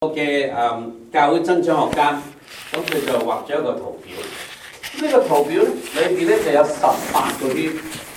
嘅教會增長學家，咁佢就畫咗一個圖表。呢個圖表咧裏邊咧就有18個圈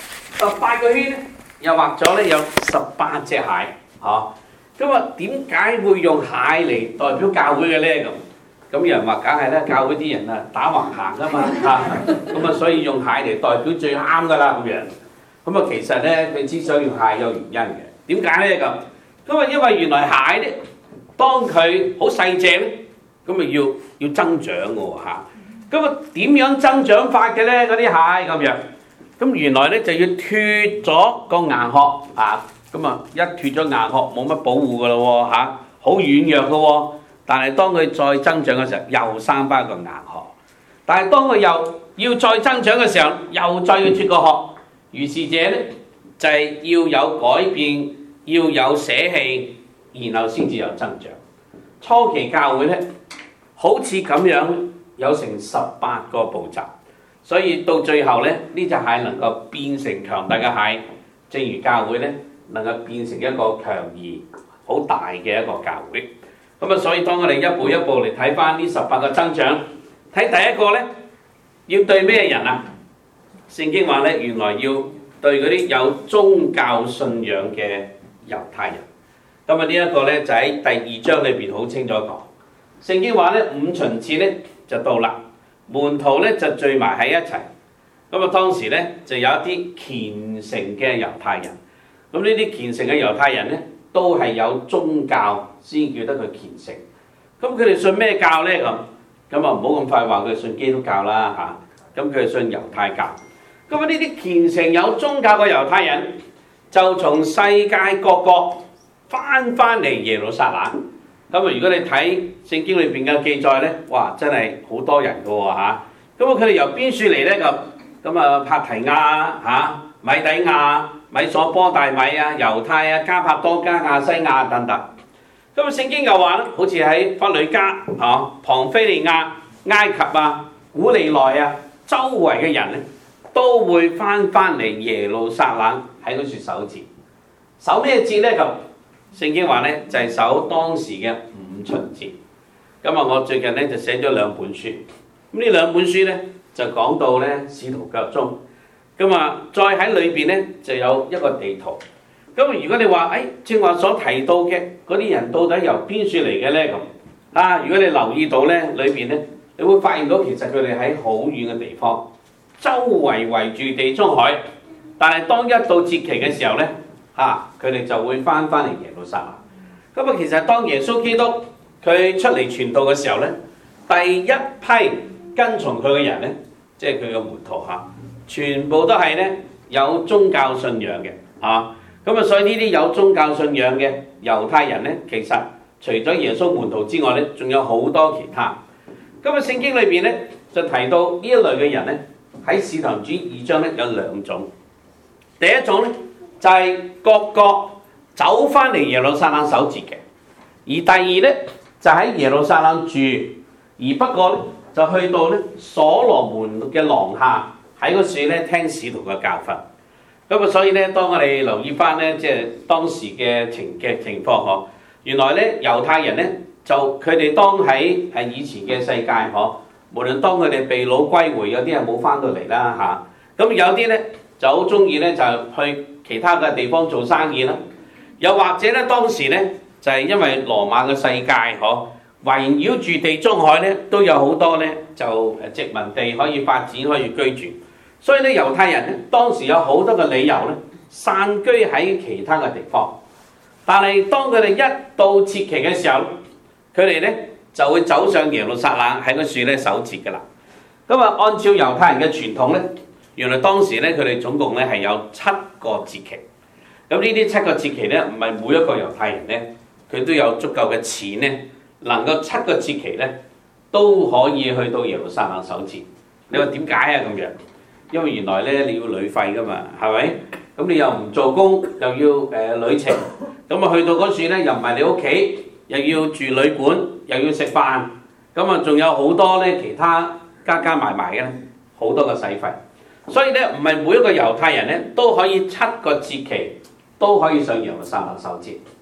，18個圈咧又畫咗咧有18隻蟹，嚇。咁啊點解會用蟹嚟代表教會嘅咧？咁有人話梗係啦，教會啲人啊打橫行噶嘛嚇，咁啊所以用蟹嚟代表最啱噶啦咁樣。咁啊其實咧佢之所以用蟹有原因嘅，點解咧咁？咁啊因為原來蟹咧，當佢好細隻咧，咁啊要增長嘅喎嚇。咁啊點樣增長法嘅咧？嗰啲蟹咁樣，咁原來咧就要脫咗個硬殼啊。咁啊一脫咗硬殼，冇乜保護嘅咯喎嚇，好軟弱嘅喎。但係當佢再增長嘅時候，又生翻個硬殼。但係當佢又要再增長嘅時候，又再要脫個殼。如是者咧，就係要有改變，要有捨棄，然後先至有增長。初期教會咧，好似咁樣有成18個步驟，所以到最後咧，呢隻蟹能夠變成強大嘅蟹，正如教會咧能夠變成一個強而好大嘅一個教會。咁啊，所以當我哋一步一步嚟睇翻呢18個增長，睇第一個咧，要對咩人啊？聖經話咧，原來要對嗰啲有宗教信仰嘅猶太人。咁啊，呢一個咧就喺第2章裏邊好清楚講。聖經話咧，五旬節咧就到啦，門徒咧就聚埋喺一齊。咁啊，當時咧就有一啲虔誠嘅猶太人。咁呢啲虔誠嘅猶太人咧，都係有宗教先叫得佢虔誠。咁佢哋信咩教咧？咁啊唔好咁快話佢信基督教啦嚇。咁佢係信猶太教。咁啊呢啲虔誠有宗教嘅猶太人，就從世界各國翻嚟耶路撒冷。咁啊如果你睇聖經裏邊嘅記載咧，哇真係好多人㗎喎嚇。咁啊佢哋由邊處嚟咧？咁啊帕提亞嚇、米底亞、米索波大米啊、猶太啊、加帕多加、亞西亞等等。咁啊聖經又話咧，好似喺弗呂家、龐菲利亞、埃及啊、古利奈啊，周圍嘅人咧，都會翻嚟耶路撒冷喺嗰處守節。守咩節咧？咁聖經話咧就係守當時嘅五旬節。咁啊我最近咧就寫咗2本書。咁呢2本書咧就講到咧使徒腳蹤。咁啊再喺裏邊咧就有一個地圖。咁如果你話正話所提到嘅嗰啲人到底由邊處嚟嘅咧？咁啊如果你留意到咧裏邊咧，你會發現到其實佢哋喺好遠嘅地方。周圍圍住地中海，但係當一到節期嘅時候咧，佢哋就會翻嚟耶路撒冷。咁啊，其實當耶穌基督佢出嚟傳道嘅時候咧，第一批跟從佢嘅人咧，即係佢嘅門徒全部都係咧有宗教信仰嘅咁啊，所以呢啲有宗教信仰嘅猶太人咧，其實除咗耶穌門徒之外咧，仲有好多其他。咁啊，聖經裏邊咧就提到呢一類嘅人咧。喺使徒行傳2章咧有2種，第一種咧就係各國走翻嚟耶路撒冷守節嘅，而第二咧就喺耶路撒冷住，而不過咧就去到咧所羅門嘅廊下喺嗰處咧聽使徒嘅教訓。咁啊，所以咧當我哋留意翻咧即係當時嘅情況原來咧猶太人咧就佢哋當喺以前嘅世界無論當佢哋被擄歸回，有啲係冇翻到嚟啦咁有啲咧就好中意咧就去其他嘅地方做生意啦。又或者咧當時咧就係因為羅馬嘅世界圍繞住地中海咧都有好多咧就殖民地可以發展可以居住，所以咧猶太人咧當時有好多嘅理由咧散居喺其他嘅地方。但係當佢哋一到節期嘅時候，佢哋咧就會走上耶路撒冷喺嗰處咧守節㗎啦。咁啊，按照猶太人嘅傳統咧，原來當時咧佢哋總共咧係有7個節期。咁呢啲7個節期咧，唔係每一個猶太人咧，佢都有足夠嘅錢咧，能夠7個節期咧都可以去到耶路撒冷守節。你話點解啊咁樣？因為原來咧你要旅費㗎嘛，係咪？咁你又唔做工，又要旅程，咁啊去到嗰處咧又唔係你屋企。又要住旅館，又要食飯，咁啊仲有好多咧其他加埋嘅好多嘅使費，所以咧唔係每一個猶太人咧都可以7個節期都可以上耶路撒冷守節。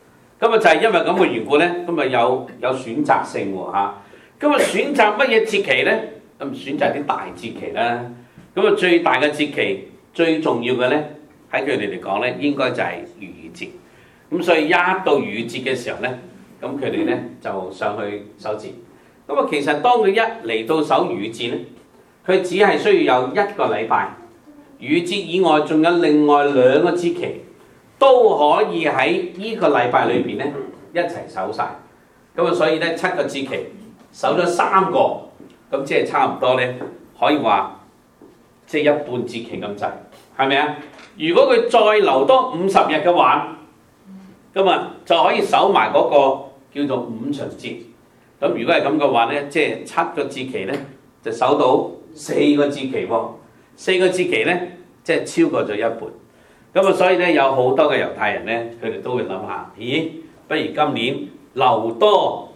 咁啊就係因為咁嘅緣故咧，咁啊有選擇性喎嚇。咁啊選擇乜嘢節期咧？咁選擇啲大節期啦。咁啊最大嘅節期最重要嘅咧，喺佢哋嚟講咧，應該就係逾越節。咁所以一到逾越節嘅時候咧，咁佢哋咧就上去守節。咁啊其實當佢一嚟到守逾越節咧，佢只係需要有1個禮拜。逾越節以外，仲有另外2個節期都可以喺呢個禮拜裏邊咧一齊守晒。咁啊，所以咧7個節期守咗3個，咁即係差唔多咧，可以話即係一半節期咁滯，係咪啊？如果佢再留多50日嘅話，咁啊就可以守埋嗰個叫做五旬節。咁如果係咁嘅話咧，即係7個節期咧就守到4個節期喎。4個節期咧，即係超過咗一半。咁啊，所以咧有好多嘅猶太人咧，佢哋都會諗下，咦，不如今年留多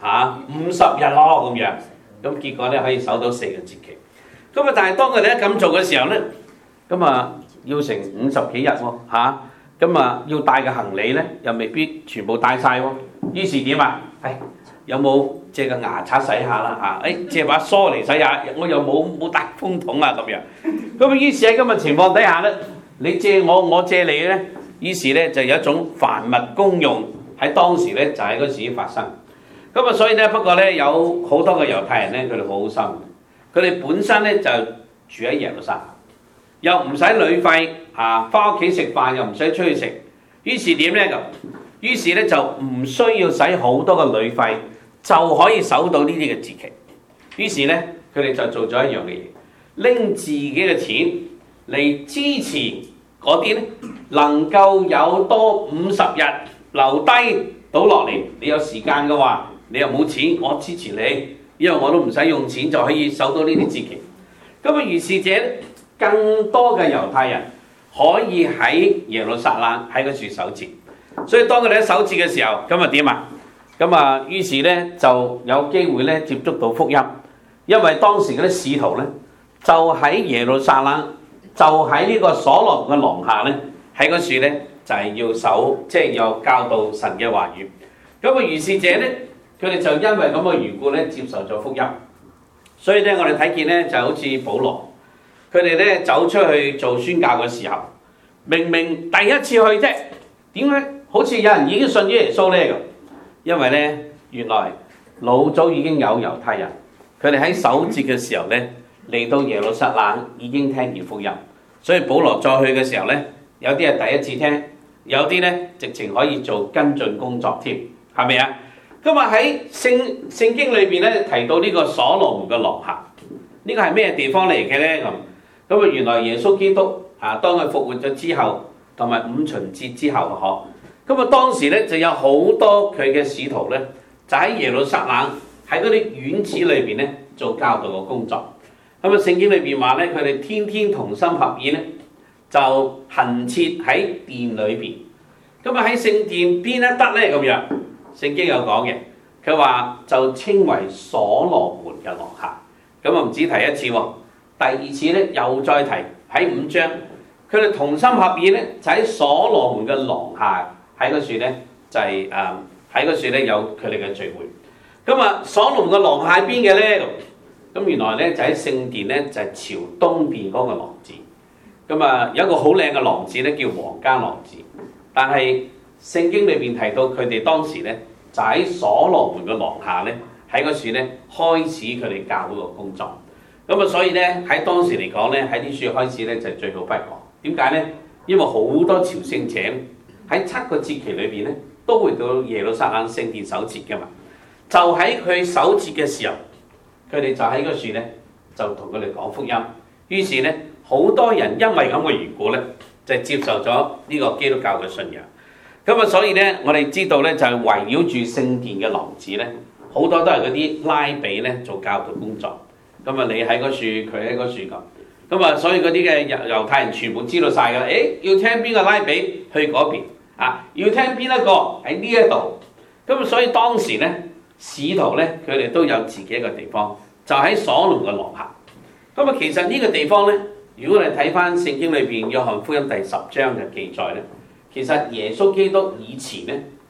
50日咯咁樣。咁結果咧可以守到4個節期。咁啊，但係當佢哋一咁做嘅時候咧，咁啊要成50幾日喎嚇。咁啊要帶嘅行李咧，又未必全部帶晒喎。於是點啊？有冇借個牙刷洗下啦嚇？借把梳嚟洗下，我又冇帶風筒啊咁樣。咁於是喺咁嘅情況底下咧，你借我，我借你咧，於是咧就有一種凡物公用喺當時咧就喺嗰時發生。咁啊，所以咧不過咧有好多嘅猶太人咧，佢哋好好心，佢哋本身咧就住喺耶路撒冷，又唔使旅費返屋企食飯又唔使出去食。於是點咧咁？於是咧就唔需要使好多嘅旅費，就可以守到呢啲嘅節期。於是咧佢哋就做咗一樣嘅嘢，拎自己嘅錢嚟支持嗰啲咧能夠有多50日留低到落嚟。你有時間嘅話，你又冇錢，我支持你，因為我都唔使用錢就可以守到呢啲節期。咁啊，於是者更多嘅猶太人可以喺耶路撒冷喺嗰處守節。所以當佢哋喺守節嘅時候，咁啊點啊？咁啊，於是咧就有機會咧接觸到福音，因為當時嗰啲使徒咧就喺耶路撒冷，就喺呢個所羅門嘅廊下咧，喺嗰處咧就係要守，即係要教導神嘅話語。咁啊，於是者咧，佢哋就因為咁嘅緣故咧，接受咗福音。所以咧，我哋睇見咧就好似保羅，佢哋咧走出去做宣教嘅時候，明明第一次去啫，點解好似有人已經信咗耶穌咧咁？因為咧，原來老早已經有猶太人，佢哋喺守節嘅時候咧，嚟到耶路撒冷已經聽見福音，所以保羅再去嘅時候咧，有啲係第一次聽，有啲咧直情可以做跟進工作添，係咪啊？咁啊喺聖經裏邊咧提到呢個所羅門嘅廊下，呢個係咩地方嚟嘅咧咁啊？原來耶穌基督當佢復活咗之後，同埋五旬節之後咁啊，當時咧就有好多佢嘅使徒咧，就喺耶路撒冷喺嗰啲院子裏邊咧做教導嘅工作。咁啊，聖經裏邊話咧，佢哋天天同心合意咧，就恆切喺殿裏邊。咁啊喺聖殿邊一得咧咁樣，聖經有講嘅，佢話就稱為所羅門嘅廊下。咁啊唔止提一次喎，第二次咧又再提喺5章，佢哋同心合意咧就喺所羅門嘅廊下。喺嗰處咧就係喺嗰處咧有佢哋嘅聚會。咁啊，所羅門嘅廊下喺邊嘅咧？咁原來咧就喺聖殿咧就係朝東邊嗰個廊子。咁啊有一個好靚嘅廊子咧叫皇家廊子。但係聖經裏邊提到佢哋當時咧就喺所羅門嘅廊下咧喺嗰處咧開始佢哋教會嘅工作。咁啊所以咧喺當時嚟講咧喺呢處開始咧就係最好不過。點解咧？因為好多朝聖者喺7個節期裏邊咧，都會到耶路撒冷聖殿守節嘅嘛。就喺佢守節嘅時候，佢哋就喺嗰處咧，就同佢哋講福音。於是咧，好多人因為咁嘅緣故咧，就接受咗呢個基督教嘅信仰。咁啊，所以咧，我哋知道咧，就係圍繞住聖殿嘅廊子咧，好多都係嗰啲拉比咧做教導工作。咁啊，你喺嗰處，佢喺嗰處咁。咁啊，所以嗰啲嘅猶太人全部知道晒㗎啦。要聽邊個拉比去嗰邊。要聽邊一個喺呢一度，咁所以當時咧，使徒咧佢哋都有自己一個地方，就喺所羅門嘅廊下。咁啊，其實呢個地方咧，如果你睇翻聖經裏邊約翰福音第10章嘅記載咧，其實耶穌基督以前咧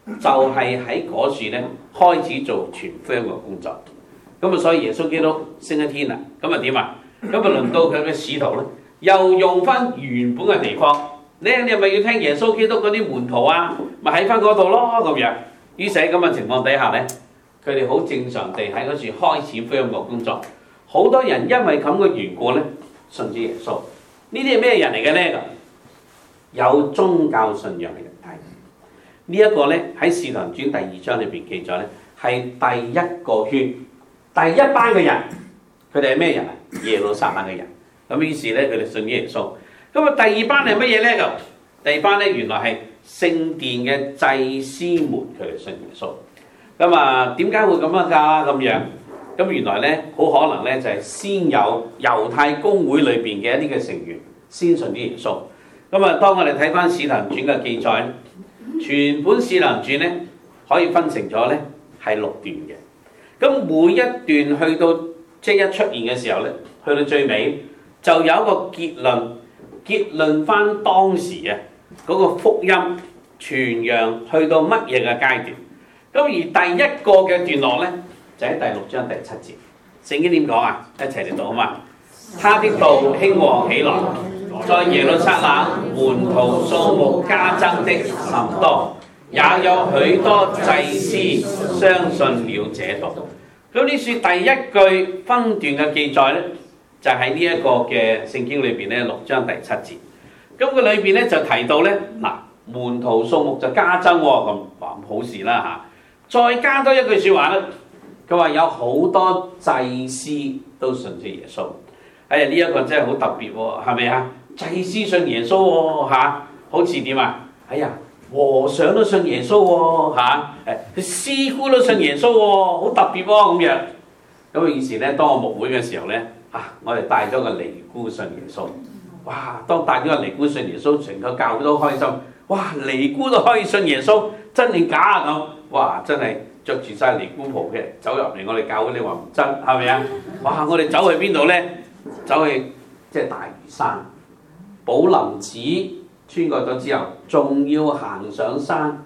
就係喺嗰處咧開始做傳福音嘅工作。咁啊，所以耶穌基督升咗天啦，咁啊點啊？咁啊輪到佢嘅使徒咧，又用翻原本嘅地方。你係咪要聽耶穌基督嗰啲門徒啊？咪喺翻嗰度咯咁樣。於是喺咁嘅情況底下咧，佢哋好正常地喺嗰處開始福音嘅工作。好多人因為咁嘅緣故咧，信主耶穌。呢啲係咩人嚟嘅咧？有宗教信仰嘅人睇。呢一個咧喺《使徒行傳》第2章裏邊記載咧，係第一個圈、第一班嘅人。佢哋係咩人啊？耶路撒冷嘅人。咁於是咧，佢哋信主耶穌。咁啊，第二班係乜嘢咧？第二班咧，原來係聖殿嘅祭司們，佢哋信耶穌。咁啊，點解會咁樣㗎？咁樣咁原來咧，好可能咧就係先有猶太公會裏邊嘅一啲嘅成員先信主耶穌。咁啊，當我哋睇翻《使徒行傳》嘅記載咧，全本《使徒行傳》咧可以分成咗咧係6段嘅。咁每一段去到即係一出現嘅時候咧，去到最尾就有一個結論翻當時啊嗰個福音傳揚去到乜嘢嘅階段。咁而第一個嘅段落咧就喺第6章第7節。聖經點講啊？一齊嚟讀好嘛？他的道興旺起來，在耶路撒冷門徒數目加增的甚多，也有許多祭司相信了這道。咁呢處第一句分段嘅記載咧，就喺呢一個嘅聖經裏邊咧6章第7節。咁佢裏邊咧就提到咧嗱，門徒數目就加增喎，咁話好事啦嚇。再加多一句説話咧，佢話有好多祭司都信咗耶穌。哎呀，呢一個真係好特別喎，係咪啊？祭司信耶穌喎嚇，好似點啊？哎呀，和尚都信耶穌喎嚇，佢師姑都信耶穌喎，好特別喎咁樣。咁啊，以前咧，當我牧會嘅時候咧，我哋帶咗個尼姑信耶穌。哇！當帶咗個尼姑信耶穌，成個教會都開心。哇！尼姑都可以信耶穌，真定假啊咁？哇！真係着住晒尼姑袍嘅走入嚟我哋教會，你話唔真係咪啊？哇！我哋走去邊度咧？走去即係大嶼山寶林寺穿過咗之後，仲要行上山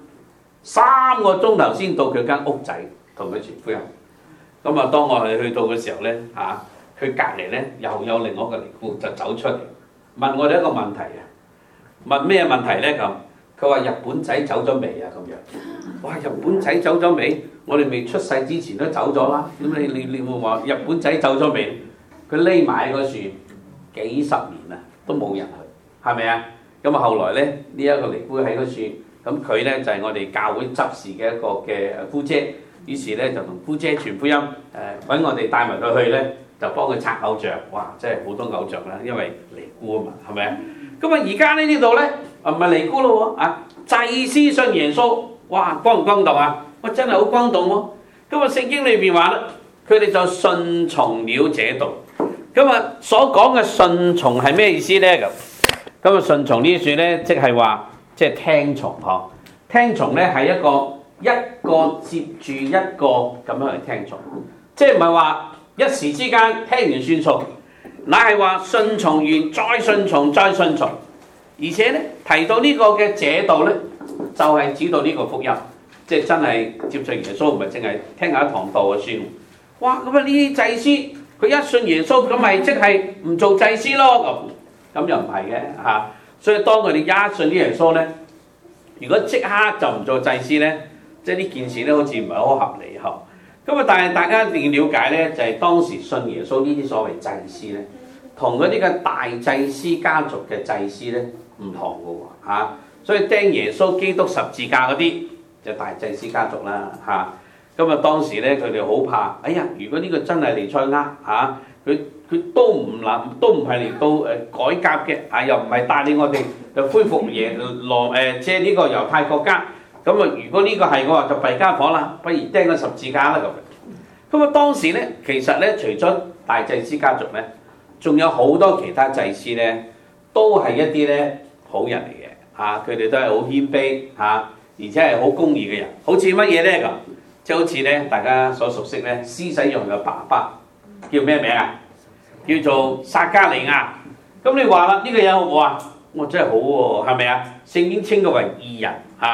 3個鐘頭先到佢間屋仔，同佢傳福音。咁啊，當我哋去到嘅時候咧，佢隔離咧又有另外一個尼姑就走出嚟問我哋一個問題啊！問咩問題咧？咁佢話日本仔走咗未啊？咁樣哇！日本仔走咗未？我哋未出世之前都走咗啦。咁你會話日本仔走咗未？佢匿埋喺嗰處幾十年啦，都冇人去，係咪啊？咁啊，後來咧呢一個尼姑喺嗰處，咁佢咧就係我哋教會執事嘅一個嘅姑姐，於是咧就同姑姐傳福音，揾我哋帶埋佢去咧，就幫佢拆偶像，哇！真係好多偶像啦，因為尼姑啊嘛，係咪啊？咁啊，而家呢度咧唔係尼姑咯喎，祭司信耶穌，哇！轟唔轟動啊？哇！真係好轟動喎！咁啊，聖經裏邊話咧，佢哋就順從了這道。咁啊，所講嘅順從係咩意思咧？咁啊，順從呢處咧，即係話即係聽從嗬。聽從咧係一個接住一個咁樣嚟聽從，即係唔係話一時之間聽完算數，乃係話順從完再順從再順從，而且咧提到呢個嘅這道咧，就係指到呢個福音，即係真係接受耶穌，唔係淨係聽下一堂道就算。哇！咁啊，呢啲祭司。佢一信耶穌咁咪即係唔做祭司咯，咁又唔係嘅嚇。所以當佢哋一信啲耶穌咧，如果即刻就唔做祭司咧，即係呢件事咧好似唔係好合理嗬。咁啊，但係大家一定要了解咧，就係當時信耶穌呢啲所謂祭司咧，同嗰啲嘅大祭司家族嘅祭司咧唔同嘅喎嚇。所以釘耶穌基督十字架嗰啲就大祭司家族啦嚇。咁啊，當時咧，佢哋好怕。哎呀，如果呢個真係彌賽亞嚇，佢都唔係嚟到改革嘅，又唔係帶領我哋就恢復即係呢個猶太國家。咁啊，如果呢個係嘅話，就弊家伙啦，不如釘個十字架啦咁。咁啊，當時咧，其實咧，除咗大祭司家族咧，仲有好多其他祭司咧，都係一啲咧好人嚟嘅嚇，佢哋都係好謙卑嚇，而且係好公義嘅人。好似乜嘢咧咁？即係好似咧，大家所熟悉咧，施洗約翰嘅爸爸叫咩名啊？叫做撒迦利亞。咁你話啦，呢個人好唔好啊？我真係好喎，係咪啊？聖經稱佢為義人嚇，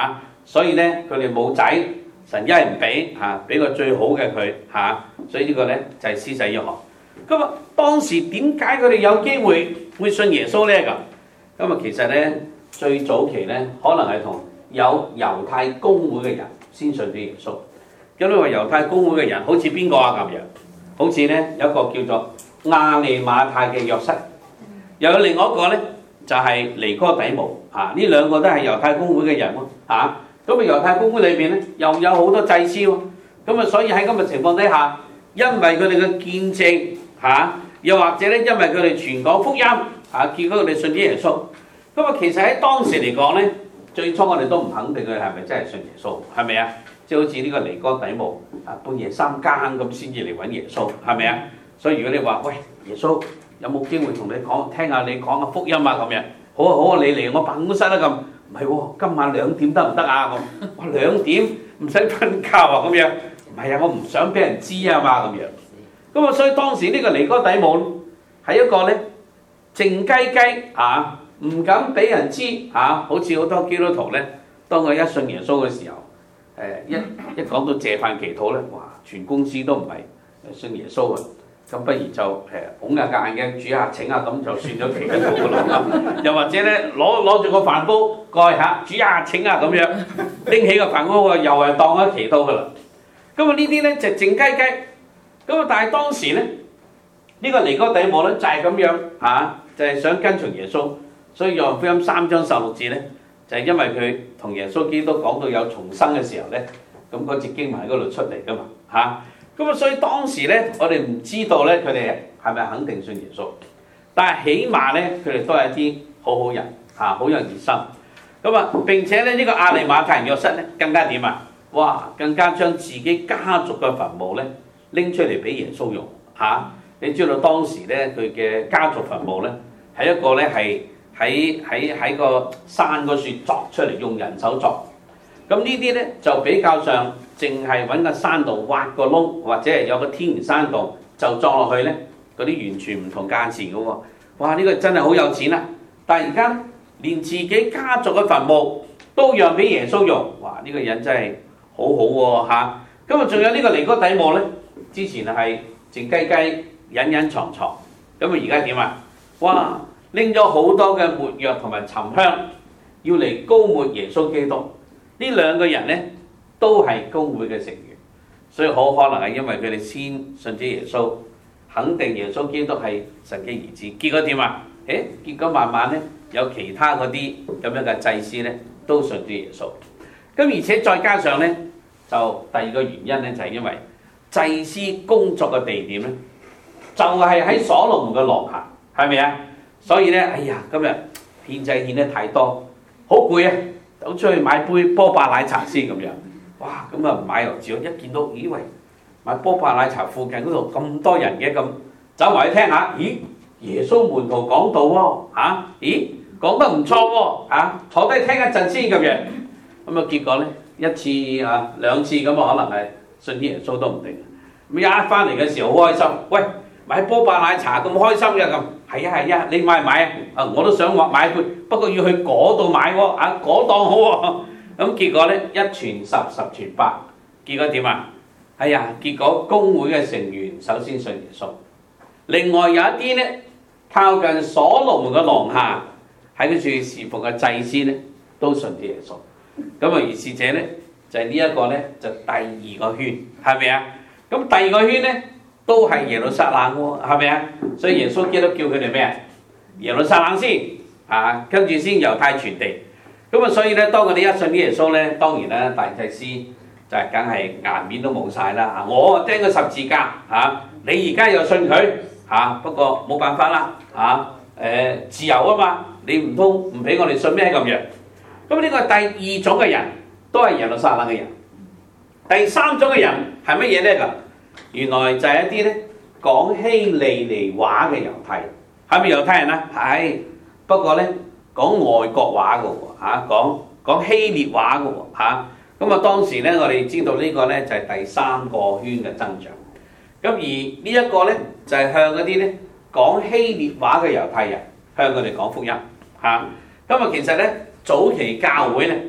所以咧佢哋冇仔，神一係唔俾嚇，俾個最好嘅佢嚇，所以呢個咧就係施洗約翰。咁啊，當時點解佢哋有機會信耶穌咧？咁啊，其實咧最早期咧，可能係同有猶太公會嘅人先信咗耶穌。咁你話猶太公會嘅人好似邊個啊？咁樣，好似咧有一個叫做亞利馬太嘅約瑟，又有另外一個咧就係尼哥底母嚇，呢兩個都係猶太公會嘅人喎嚇。咁啊，猶太公會裏邊咧又有好多祭司喎。咁啊，所以喺咁嘅情況底下，因為佢哋嘅見證嚇，又或者咧因為佢哋傳講福音嚇，結果佢哋信咗耶穌。咁啊，其實喺當時嚟講咧，最初我哋都唔肯定佢係咪真係信耶穌，係咪啊？即係好似呢個尼哥底母啊，半夜三更咁先至嚟揾耶穌，係咪啊？所以如果你話喂，耶穌有冇機會同你講，聽下你講下福音啊咁樣，好啊好啊，你嚟我辦公室啦咁。唔係喎，今晚2點得唔得啊？咁我2點唔使瞓覺啊咁樣。唔係啊，我唔想俾人知啊嘛咁樣。咁啊，所以當時呢個尼哥底母係一個咧靜雞雞啊，唔敢俾人知啊。好似好多基督徒咧，當佢一信耶穌嘅時候，一講到謝飯祈禱咧，哇！全公司都唔係信耶穌啊。咁不如就拱下間嘅煮下請下咁就算咗祈禱㗎啦。又或者咧攞住個飯煲蓋下煮下請下咁樣，拎起個飯煲又係當咗祈禱㗎啦。咁啊呢啲咧就靜雞雞。咁啊但係當時咧呢個尼哥底母咧就係咁樣嚇，就係想跟從耶穌。所以約翰福音3章16節咧，就係因為佢同耶穌基督講到有重生嘅時候咧，咁嗰節經文喺嗰度出嚟㗎嘛嚇。咁啊，所以當時咧，我哋唔知道咧，佢哋係咪肯定信耶穌？但係起碼咧，佢哋都係一啲好好人嚇，好有熱心。咁啊，並且咧呢個亞利馬太人約瑟咧，更加點啊？哇！更加將自己家族嘅墳墓咧拎出嚟俾耶穌用嚇。你知道當時咧佢嘅家族墳墓咧係一個咧係喺個山嗰處鑿出嚟，用人手鑿。咁呢啲咧就比較上。淨係揾個山洞挖個窿，或者係有個天然山洞就撞落去咧，嗰啲完全唔同價錢嘅喎。哇！呢個真係好有錢啊！但係而家連自己家族嘅墳墓都讓俾耶穌用，哇！呢個人真係好好喎嚇。咁啊，仲有呢個尼哥底母咧，之前係靜雞雞、隱隱藏藏，咁啊而家點啊？哇！拎咗好多嘅沒藥同埋沉香，要嚟膏抹耶穌基督。呢兩個人咧，都係公會嘅成員，所以好可能係因為佢哋先信咗耶穌，肯定耶穌基督係神嘅兒子。結果點啊？結果慢慢咧有其他嗰啲咁樣嘅祭司咧都信咗耶穌。咁而且再加上咧，就第二個原因咧就係因為祭司工作嘅地點咧就係喺所羅門嘅廊下，係咪啊？所以咧，哎呀，今日獻祭獻得太多，好攰啊，走出去買杯波霸奶茶先咁樣。哇！咁啊唔買又照，一見到咦喂，買波霸奶茶附近嗰度咁多人嘅，咁走埋去聽下，咦？耶穌門徒講道喎，咦？講得唔錯喎，坐低聽一陣先咁樣。咁啊結果咧一次兩次咁啊，可能係信啲耶穌都唔定。咁一翻嚟嘅時候好開心，喂，買波霸奶茶咁開心嘅咁，係啊，你買唔買啊？我都想買杯，不過要去嗰度買喎，嗰檔好喎。咁結果咧一傳十，十傳百，結果點啊？哎呀，結果公會嘅成員首先信耶穌，另外有一啲咧靠近所羅門嘅廊下喺嗰處侍奉嘅祭司咧都信咗耶穌。咁啊，如是者咧就係呢一個咧就第二個圈，係咪啊？咁第二個圈咧都係耶路撒冷喎，係咪啊？所以耶穌基督叫佢哋咩啊？耶路撒冷先跟住先猶太全地。咁啊，所以咧，當佢哋一信啲耶穌咧，當然啦，大祭司就係梗係顏面都冇晒啦。我釘個十字架你而家又信佢不過冇辦法啦自由啊嘛，你唔通唔俾我哋信咩咁樣？咁呢個係第二種嘅人，都係耶路撒冷嘅人。第三種嘅人係乜嘢咧？咁原來就係一啲咧講希利尼話嘅猶太人，係咪猶太人啊？係，不過咧。講外國話嘅喎講希臘話嘅喎咁啊當時咧我哋知道呢個咧就係第三個圈嘅增長。咁而呢一個咧就係向嗰啲咧講希臘話嘅猶太人向佢哋講福音咁啊其實咧早期教會咧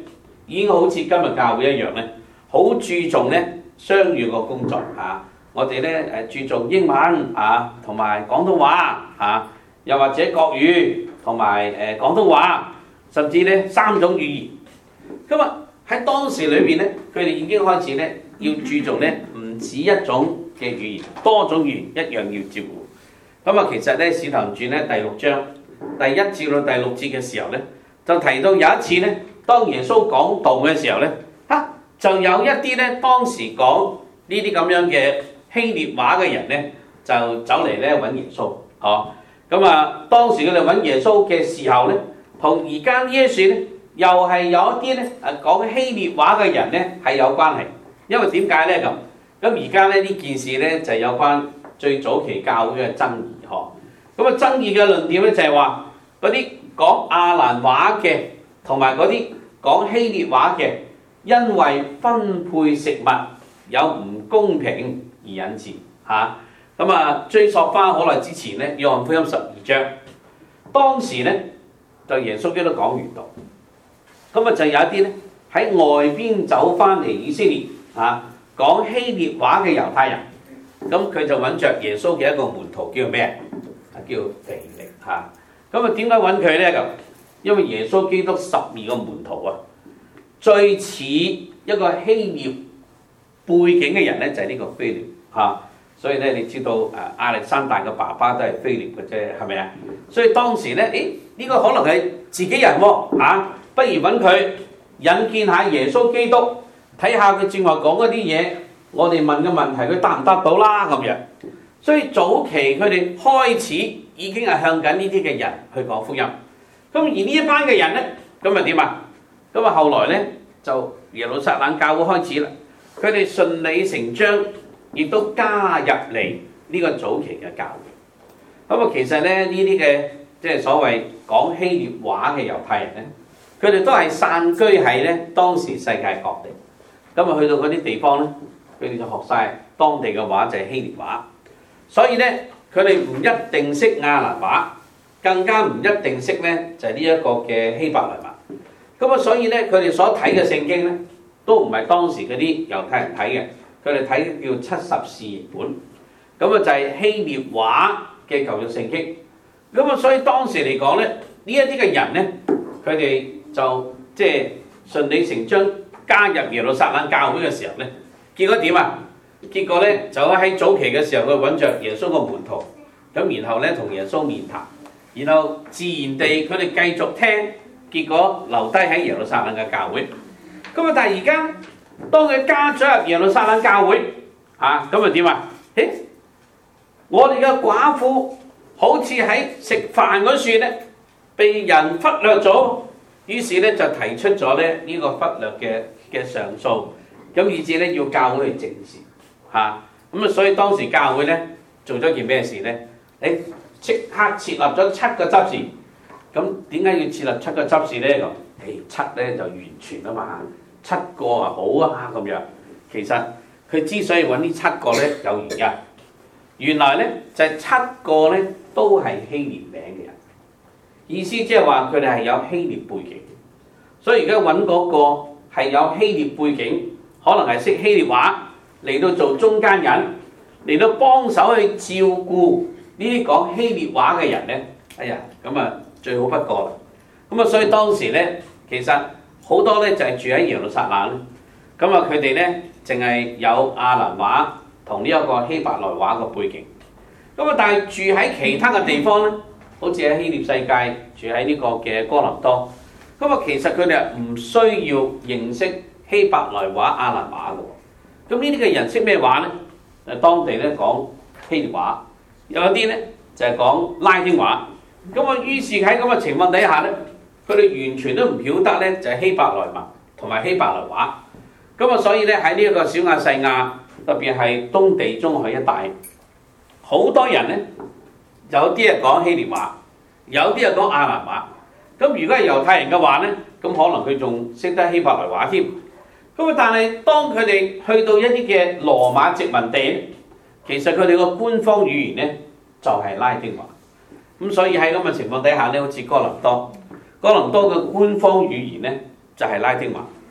已經好似今日教會一樣咧，好注重咧雙語個工作嚇。我哋咧注重英文同埋廣東話又或者國語同埋廣東話，甚至咧3種語言。咁啊喺當時裏邊咧，佢哋已經開始咧要注重咧唔止一種嘅語言，多種語言一樣要照顧。咁啊，其實咧《使徒行傳》咧第6章第1至到第6節嘅時候咧，就提到有一次咧，當耶穌講道嘅時候咧，就有一啲咧當時講呢啲咁樣嘅希臘話嘅人咧，就走嚟咧揾耶穌。咁啊，當時佢哋揾耶穌嘅時候咧，同而家呢一段咧，又係有一啲咧講希臘話嘅人咧係有關係。因為點解咧咁？咁而家咧呢件事咧就有關最早期教會嘅爭議。咁啊爭議嘅論點咧就係話嗰啲講亞蘭話嘅同埋嗰啲講希臘話嘅，因為分配食物有唔公平而引致咁啊，追溯翻好耐之前咧，約翰福音12章，當時咧就耶穌基督講完道，咁啊就有一啲咧喺外邊走翻嚟以色列講希臘話嘅猶太人，咁佢就揾着耶穌嘅一個門徒叫咩？叫腓力咁啊點解揾佢咧咁？因為耶穌基督12個門徒最似一個希臘背景嘅人咧就係呢個腓力所以咧你知道亞歷山大嘅爸爸都係腓力嘅啫，係咪啊？所以當時咧，呢個可能係自己人不如揾佢引見下耶穌基督，睇下佢正話講嗰啲嘢，我哋問嘅問題佢答唔答到啦咁樣。所以早期佢哋開始已經係向緊呢啲嘅人去講福音。咁而呢一班嘅人咧，咁啊點啊？咁啊後來咧就耶路撒冷教會開始啦，佢哋順理成章亦都加入嚟呢個早期嘅教會。咁啊其實咧呢啲嘅即係所謂講希臘話嘅猶太人咧，佢哋都係散居喺咧當時世界各地。咁啊去到嗰啲地方咧，佢哋就學晒當地嘅話，就係希臘話。所以咧佢哋唔一定識亞蘭話，更加唔一定識咧就係呢一個嘅希伯來話。咁啊所以咧佢哋所睇嘅聖經咧，都唔係當時嗰啲猶太人睇嘅，佢哋睇叫70士譯本。咁啊就係希臘話嘅舊約聖經。咁啊所以當時嚟講咧，呢一啲嘅人咧，佢哋就即係順理成章加入耶路撒冷教會嘅時候咧，結果點啊？結果咧就喺早期嘅時候，佢揾着耶穌個門徒，咁然後咧同耶穌面談，然後自然地佢哋繼續聽，結果留低喺耶路撒冷嘅教會。咁啊，但係而家當佢加咗入耶路撒冷教會，咁啊點啊？我哋嘅寡婦好似喺食飯嗰處咧，被人忽略咗，於是咧就提出咗咧呢個忽略嘅上訴，咁以至咧要教會去正視。咁啊，所以當時教會咧做咗件咩事咧？即刻設立咗7個執事。咁點解要設立7個執事咧？7咧就完全啊嘛，7個啊好啊咁樣。其實佢之所以揾呢7個咧有原因，原來咧就係7個咧都係希臘名嘅人，意思即係話佢哋係有希臘背景。所以而家揾嗰個係有希臘背景，可能係識希臘話。嚟到做中間人，嚟到幫手去照顧呢啲講希臘話嘅人咧，咁啊最好不過啦。咁啊，所以當時咧，其實好多咧就係住喺耶路撒冷，咁啊佢哋咧淨係有亞蘭話同呢一個希伯來話嘅背景。咁啊，但係住喺其他嘅地方咧，好似喺希臘世界，住喺呢個嘅哥林多，咁啊其實佢哋唔需要認識希伯來話、亞蘭話嘅。咁呢啲嘅人識咩話咧？當地咧講希臘話，有啲咧就係講拉丁話。咁啊，於是喺咁嘅情況底下咧，佢哋完全都唔曉得咧就係希伯來文同埋希伯來話。咁啊，所以咧喺呢一個小亞細亞，特別係東地中海一帶，好多人咧有啲係講希臘話，有啲係講亞蘭話。咁如果係猶太人嘅話咧，咁可能佢仲識得希伯來話添。咁啊！但係當佢哋去到一啲嘅羅馬殖民地，其實佢哋個官方語言咧就係拉丁話。咁所以喺咁嘅情況底下咧，好似哥林多嘅官方語言咧就係拉丁話。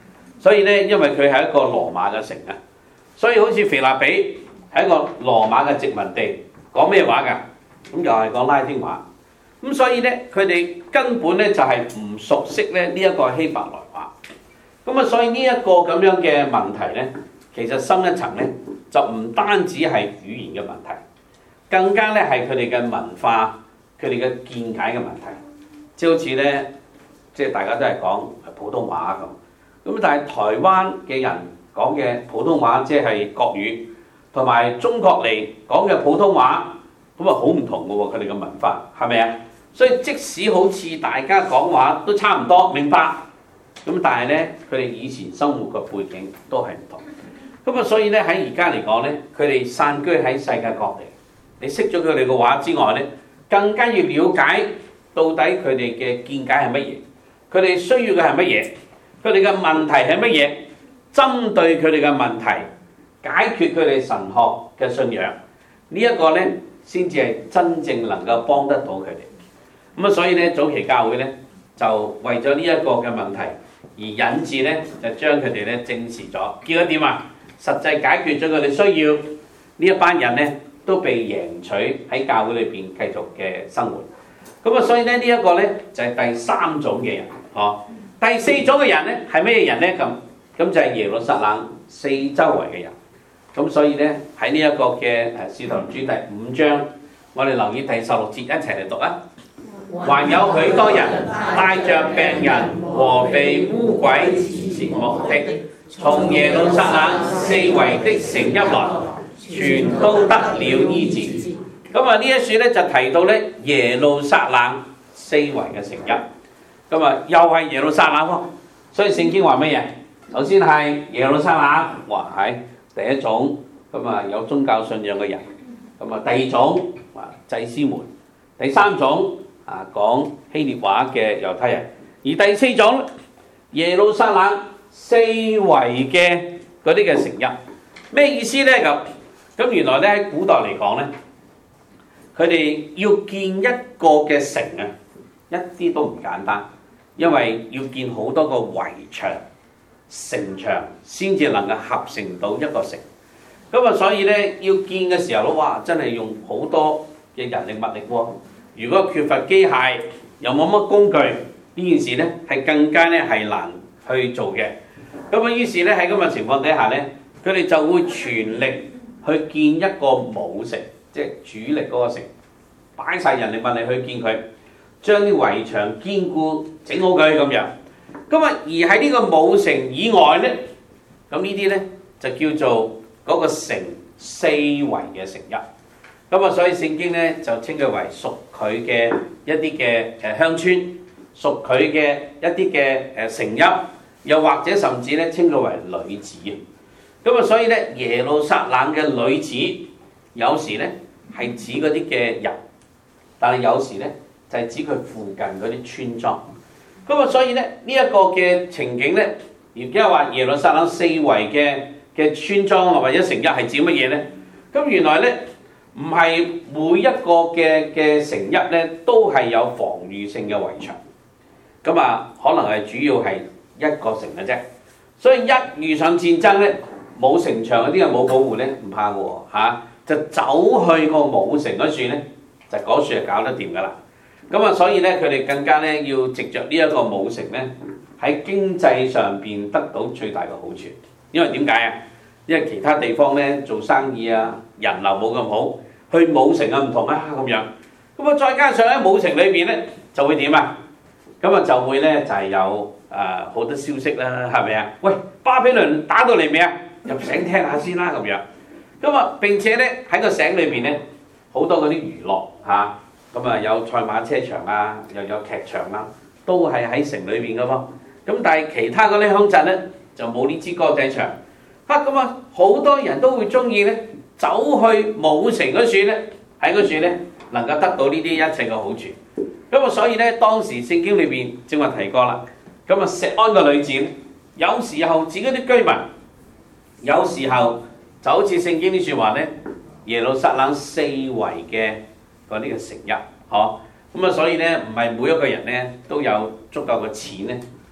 所以咧，因為佢係一個羅馬嘅城啊，所以好似腓立比係一個羅馬嘅殖民地，講咩話㗎？咁又係講拉丁話。咁所以咧，佢哋根本咧就係唔熟悉咧呢一個希伯來話。咁啊，所以呢一個咁樣嘅問題咧，其實深一層咧，就唔單止係語言嘅問題，更加咧係佢哋嘅文化、佢哋嘅見解嘅問題。即係好似咧，即係大家都係講普通話咁。咁但係台灣嘅人講嘅普通話，即係國語，同埋中國嚟講嘅普通話，咁啊好唔同嘅喎，佢哋嘅文化係咪啊？所以即使好似大家講話都差唔多明白，咁但係咧，佢哋以前生活嘅背景都係唔同。咁啊，所以咧喺而家嚟講咧，佢哋散居喺世界各地，你識咗佢哋嘅話之外咧，更加要了解到底佢哋嘅見解係乜嘢，佢哋需要嘅係乜嘢，佢哋嘅問題係乜嘢，針對佢哋嘅問題，解決佢哋神學嘅信仰，呢一個咧先至係真正能夠幫得到佢哋。咁啊，所以咧早期教會咧就為咗呢一個嘅問題而引致咧，就將佢哋咧正視咗。結果點啊？實際解決咗佢哋需要，呢一班人咧都被贏取喺教會裏邊繼續嘅生活。咁啊，所以咧呢一個咧就係第三種嘅人，哦。第四種嘅人咧係咩人咧？咁就係耶路撒冷四周圍嘅人。咁所以咧喺呢一個嘅《使徒行傳》第5章，我哋留意第16節一齊嚟讀啊！還有許多人帶着病人和被污鬼纏磨的，從耶路撒冷四圍的城邑來，全都得了醫治。咁啊，呢一處咧就提到咧耶路撒冷四圍嘅城邑。咁啊，又係耶路撒冷喎。所以聖經話乜嘢？首先係耶路撒冷，哇係第一種咁啊有宗教信仰嘅人。咁啊，第二種祭司們，第三種講希臘話嘅猶太人，而第四種耶路撒冷四圍嘅嗰啲嘅城邑，咩意思咧？咁原來咧喺古代嚟講咧，佢哋要建一個嘅城啊，一啲都唔簡單，因為要建好多個圍牆、城牆，先至能夠合成到一個城。咁啊，所以咧要建嘅時候咧，哇，真係用好多嘅人力物力喎。如果缺乏機械，又冇乜工具，呢件事咧係更加咧係難去做嘅。咁啊，於是咧喺咁嘅情況底下咧，佢哋就會全力去建一個母城，即係主力嗰個城，擺晒人力物力去建佢，將啲圍牆堅固整好佢咁樣。咁啊，而喺呢個母城以外咧，咁呢啲咧就叫做嗰個城四圍嘅城邑。咁啊，所以聖經咧就稱佢為屬佢嘅一啲嘅鄉村，屬佢嘅一啲嘅城邑，又或者甚至咧稱佢為女子。咁啊，所以咧耶路撒冷嘅女子有時咧係指嗰啲嘅人，但係有時咧就係指佢附近嗰啲村莊。咁啊，所以咧呢一個嘅情景咧，而家話耶路撒冷四圍嘅村莊或者城邑係指乜嘢咧？咁原來咧，唔係每一個嘅城邑咧都係有防禦性嘅圍牆，咁啊可能係主要係一個城嘅啫。所以一遇上戰爭咧，冇城牆嗰啲啊冇保護咧，唔怕嘅喎，就走去個冇城嗰處咧，就嗰處就搞得掂噶啦。咁啊，所以咧佢哋更加咧要藉着呢一個冇城咧，喺經濟上邊得到最大嘅好處。因為點解啊？因為其他地方咧做生意啊，人流冇咁好。去母城啊唔同啊咁樣，咁啊再加上喺母城裏邊咧就會點啊？咁啊就會咧就係有好多消息啦，係咪啊？喂，巴比倫打到嚟未啊？入城聽下先啦咁樣。咁啊並且咧喺個城裏邊咧好多嗰啲娛樂嚇，咁啊有賽馬車場啊，又有劇場啦，都係喺城裏邊噶噃。咁但係其他嗰啲鄉鎮咧就冇呢支歌仔唱。咁啊好多人都會中意咧。走去母城嗰處咧，喺嗰處咧能夠得到呢啲一切嘅好處。咁啊，所以咧當時聖經裏邊正話提過啦。咁啊，錫安個女子，有時候自己啲居民，有時候就好似聖經啲説話咧，耶路撒冷四圍嘅嗰啲嘅城邑，咁啊，所以咧唔係每一個人咧都有足夠嘅錢咧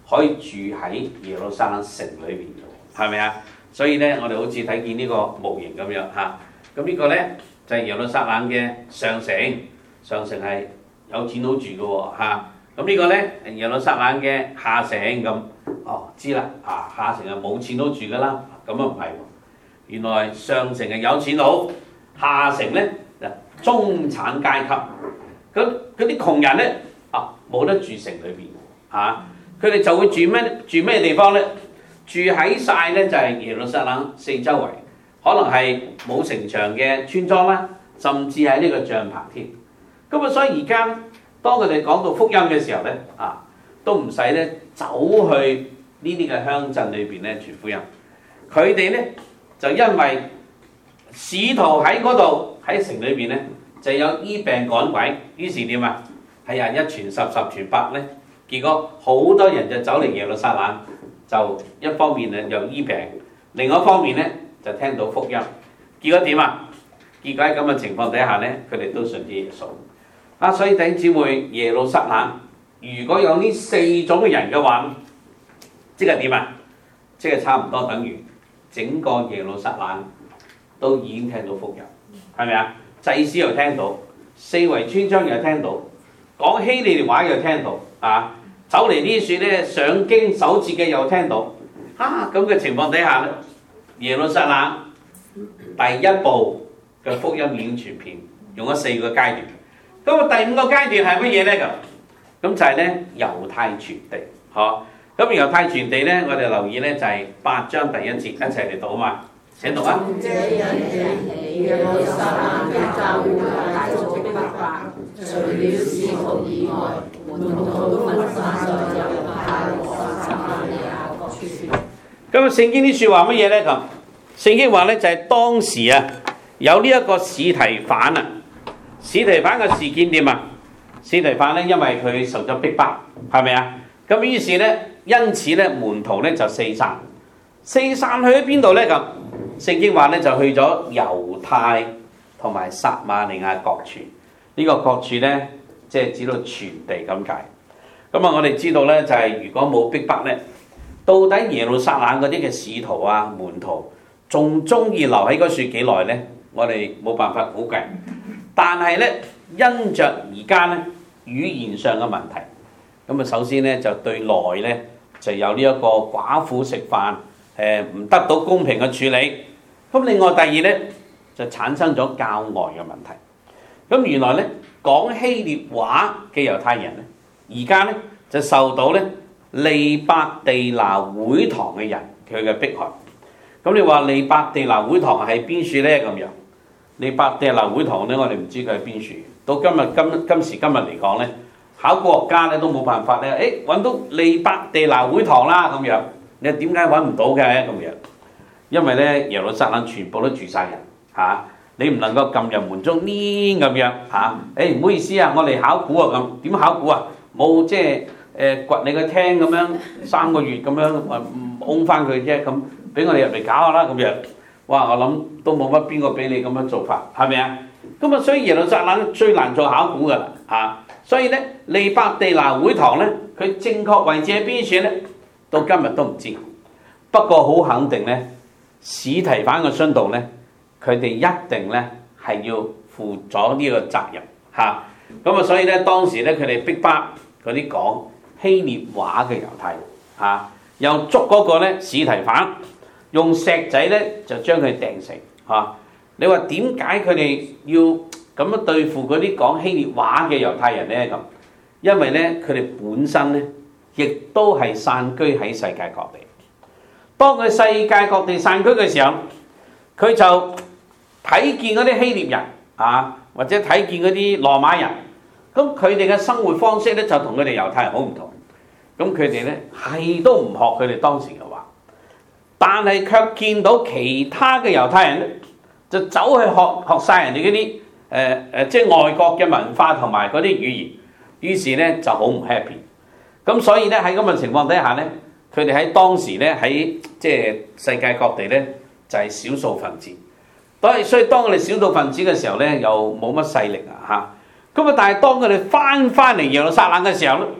可以住喺耶路撒冷城裏邊嘅，係咪啊？所以咧，我哋好似睇見呢個模型咁樣嚇。咁呢個咧就係耶路撒冷嘅上城，上城係有錢佬住嘅喎嚇。咁呢個咧耶路撒冷嘅下城咁，知啦啊，下城係冇錢佬住㗎啦。咁啊唔係喎，原來上城係有錢佬，下城咧就中產階級。咁嗰啲窮人咧冇得住城裏邊嚇，佢哋就會住咩地方咧？住喺晒咧就係耶路撒冷四周圍，可能係冇城牆嘅村莊啦，甚至係呢個帳篷添。咁啊，所以而家當佢哋講到福音嘅時候咧，都唔使咧走去呢啲嘅鄉鎮裏邊咧傳福音。佢哋咧就因為使徒喺嗰度喺城裏邊咧就有醫病趕鬼，於是點啊？係人一傳十，十傳百咧，結果好多人就走嚟耶路撒冷。就一方面咧又醫病，另外一方面咧就聽到福音，結果點啊？結果喺咁嘅情況底下咧，佢哋都信耶穌。所以弟兄姊妹，耶路撒冷如果有呢4種嘅人嘅話，即係點啊？即係差唔多等於整個耶路撒冷都已經聽到福音，係咪啊？祭司又聽到，四圍村莊又聽到，講希利尼話又聽到啊！走嚟呢處咧上經守節嘅又聽到，咁嘅情況底下咧，耶路撒冷第一步嘅福音已經傳遍，用咗4個階段。咁啊第5個階段係乜嘢咧？咁就係咧猶太傳地，咁猶太傳地咧，我哋留意咧就係8章第1節，一齊嚟讀啊嘛，請讀啊！從這日起，耶路撒冷嘅教會大遭逼迫，除了使徒以外，門徒都分散在猶太和撒瑪利亞各處。咁聖經啲説話乜嘢咧？咁聖經話咧就係當時有呢一個司提反啊，司提反嘅事件點啊？司提反咧因為佢受咗逼迫，係咪啊？咁於是咧，因此咧門徒咧就四散去咗邊度咧？咁聖經話咧就去咗猶太同埋撒瑪利亞各處。呢個各處咧，即係指到全地咁解。咁我哋知道咧，就係如果冇逼迫咧，到底耶路撒冷嗰啲嘅使徒啊、門徒仲中意留喺嗰處幾耐咧？我哋冇辦法估計。但係咧，因着而家咧語言上嘅問題，咁啊首先咧就對內咧就有呢一個寡婦食飯，唔得到公平嘅處理。咁另外第二咧就產生咗教外嘅問題。咁原來咧講希臘話嘅猶太人咧，而家咧就受到咧利伯地拿會堂嘅人佢嘅迫害。咁你話利伯地拿會堂係邊處咧？咁樣利伯地拿會堂咧，我哋唔知佢係邊處。到今時今日嚟講咧，考古學家咧都冇辦法咧，揾到利伯地拿會堂啦咁樣。你點解揾唔到嘅咁樣？因為咧耶路撒冷全部都住晒人嚇。你唔能夠撳入門中呢咁樣嚇，唔好意思啊，我哋考古啊咁，點考古啊？冇即係掘你個廳咁樣3個月咁樣，空翻佢啫，咁俾我哋入嚟搞下啦咁樣。哇！我諗都冇乜邊個俾你咁樣做法，係咪啊？咁啊，所以耶路撒冷最難做考古噶啦嚇。所以咧，利伯地拿會堂咧，佢正確位置喺邊處咧？到今日都唔知。不過好肯定咧，司提反嘅殉道咧。佢哋一定咧係要負咗呢個責任嚇，咁所以咧當時咧佢哋逼迫嗰啲講希臘話嘅猶太人嚇，又捉嗰個咧司提反，用石仔咧就將佢掟死嚇。你話點解佢哋要咁樣對付嗰啲講希臘話嘅猶太人咧？咁因為咧佢哋本身咧亦都係散居喺世界各地。當佢世界各地散居嘅時候，佢就睇見嗰啲希臘人或者睇見嗰啲羅馬人，咁佢哋嘅生活方式咧就同佢哋猶太人好唔同。咁佢哋咧係都唔學佢哋當時嘅話，但係卻見到其他嘅猶太人咧就走去學晒人哋嗰啲即係外國嘅文化同埋嗰啲語言，於是咧就好唔 happy。咁所以咧喺咁嘅情況底下咧，佢哋喺當時咧喺即係世界各地咧就係少數分子。所以當佢哋少數分子嘅時候咧，又冇乜勢力嚇。咁但係當佢哋翻嚟耶路撒冷嘅時候咧，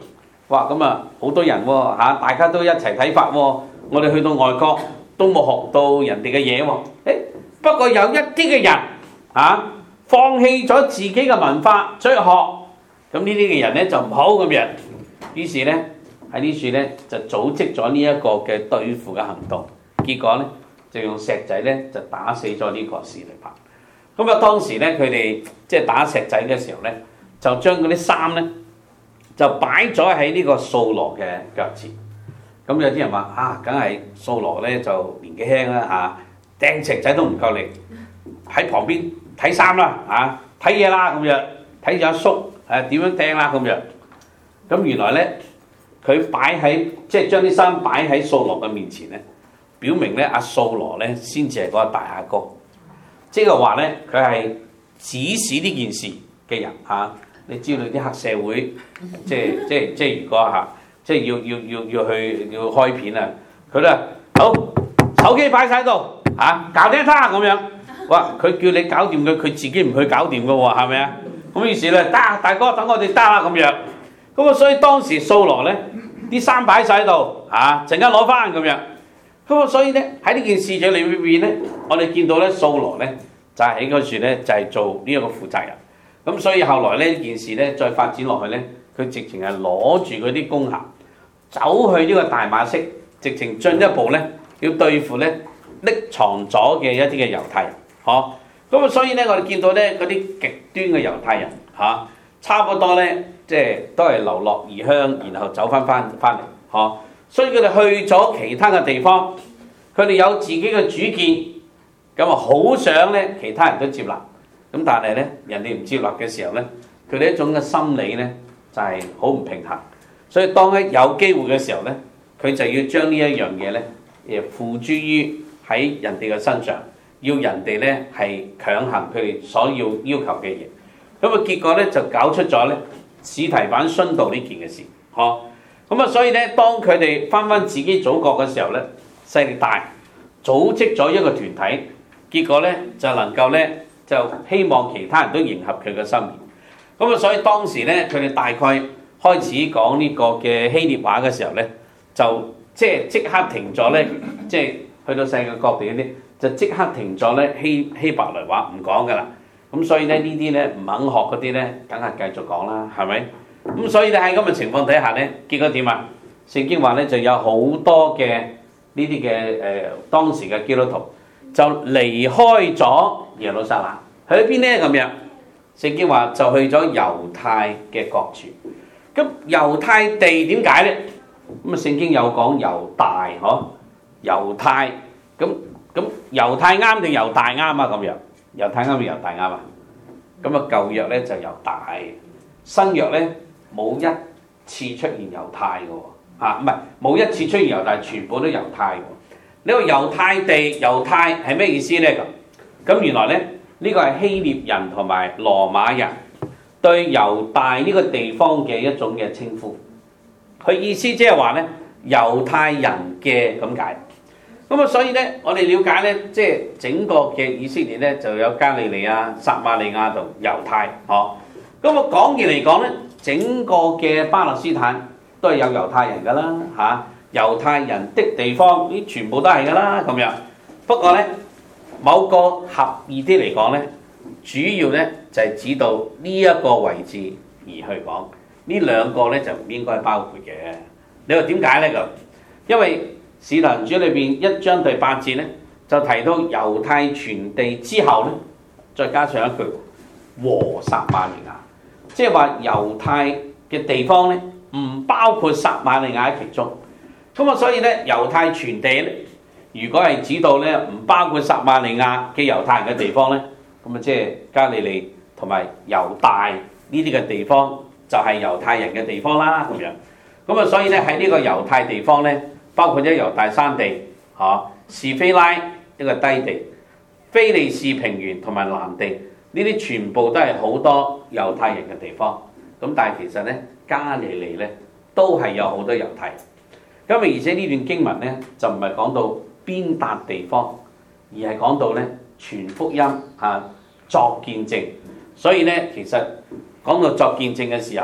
哇咁啊好多人喎嚇，大家都一齊睇法喎。我哋去到外國都冇學到人哋嘅嘢喎。不過有一啲嘅人嚇放棄咗自己嘅文化出去學，咁呢啲嘅人咧就唔好咁樣。於是咧喺呢處咧就組織咗呢一個嘅對付嘅行動，結果咧就用石仔咧就打死咗呢個司提反。咁啊當時咧佢哋即係打石仔嘅時候咧，就將嗰啲衫咧就擺咗喺呢個掃羅嘅腳前。咁有啲人話啊，梗係掃羅咧就年紀輕啦嚇，掟石仔都唔夠力，喺旁邊睇衫啦嚇，睇嘢啦咁樣，睇住阿叔點樣掟啦咁樣。咁原來咧佢擺喺即係將啲衫擺喺掃羅嘅面前咧，表明咧阿掃羅咧先至係嗰個大阿哥。即係話咧，佢係指使呢件事嘅人嚇。你知道啲黑社會，即係如果嚇，即係要開片啊，佢咧好手機擺晒喺度嚇，搞掂他咁樣。哇！佢叫你搞掂佢，佢自己唔去搞掂嘅喎，係咪啊？咁於是咧，得大哥等我哋得啦咁樣。咁啊，所以當時掃羅咧啲衫擺晒喺度嚇，陣間攞翻咁樣。咁啊，所以咧喺呢件事情裏邊咧，我哋見到咧掃羅咧就係喺嗰處咧就係做呢一個負責人。咁所以後來呢件事咧再發展落去咧，佢直情係攞住嗰啲弓弦，走去呢個大馬色，直情進一步咧要對付咧匿藏咗嘅一啲嘅猶太人，嗬。咁啊，所以咧我哋見到咧嗰啲極端嘅猶太人嚇，差不多咧即係都係流落異鄉，然後走翻嚟，嗬。所以佢哋去咗其他嘅地方，佢哋有自己嘅主見，咁啊好想咧其他人都接納。咁但係咧，人哋唔接納嘅時候咧，佢哋一種嘅心理咧就係好唔平衡，所以當咧有機會嘅時候咧，佢就要將呢一樣嘢咧，付諸於喺人哋嘅身上，要人哋咧係強行佢哋所要求嘅嘢。咁啊結果咧就搞出咗咧司提反殉道呢件嘅事，嗬。咁啊所以咧，當佢哋翻自己祖國嘅時候咧，勢力大，組織咗一個團體，結果咧就能夠咧。就希望其他人都迎合佢嘅心意，咁啊，所以當時咧，佢哋大概開始講呢個嘅希臘話嘅時候咧，就即刻停咗咧，即係去到世界各地嗰啲，就即刻停咗咧希伯來話唔講噶啦。咁所以咧呢啲咧唔肯學嗰啲咧，梗係繼續講啦，係咪？咁所以咧喺咁嘅情況底下咧，結果點啊？聖經話咧就有好多嘅呢啲嘅當時嘅基督徒就離開咗耶路撒冷，去邊咧咁樣？聖經話就去咗猶太嘅各處。咁猶太地點解咧？咁啊聖經有講猶大嗬，猶太咁猶太啱定猶大啱啊？咁樣猶太啱定猶大啱啊？咁啊舊約咧就猶大，新約咧冇一次出現猶太嘅喎，嚇唔係冇一次出現猶大，全部都猶太喎。呢個猶太地猶太係咩意思咧？咁原來咧呢個係希臘人同埋羅馬人對猶大呢個地方嘅一種嘅稱呼。佢意思即係話咧猶太人嘅咁解。咁啊，所以咧我哋了解咧，即係整個嘅以色列咧就有加利利亞、撒瑪利亞同猶太，嗬。咁啊廣義嚟講咧，整個嘅巴勒斯坦都係有猶太人噶啦，嚇。猶太人的地方，啲全部都係噶啦咁樣。不過咧，某個合意啲嚟講咧，主要咧就係指到呢一個位置而去講。呢兩個咧就唔應該包括嘅。你話點解咧咁？因為《使徒行傳》裏邊1章第8節咧，就提到猶太全地之後咧，再加上一句和撒瑪利亞，即係話猶太嘅地方咧，唔包括撒瑪利亞喺其中。咁啊，所以咧，猶太全地咧，如果係指到咧唔包括撒瑪利亞嘅猶太人嘅地方咧，咁啊，即係加利利同埋猶大呢啲嘅地方，就係猶太人嘅地方啦，咁樣。咁啊，所以咧喺呢個猶太地方咧，包括咗猶大山地、士菲拉一個低地、非利士平原同埋南地，呢啲全部都係好多猶太人嘅地方。咁但係其實咧，加利利咧都係有好多猶太人。咁而且呢段經文咧就唔係講到邊笪地方，而係講到咧傳福音作見證。所以咧其實講到作見證嘅時候，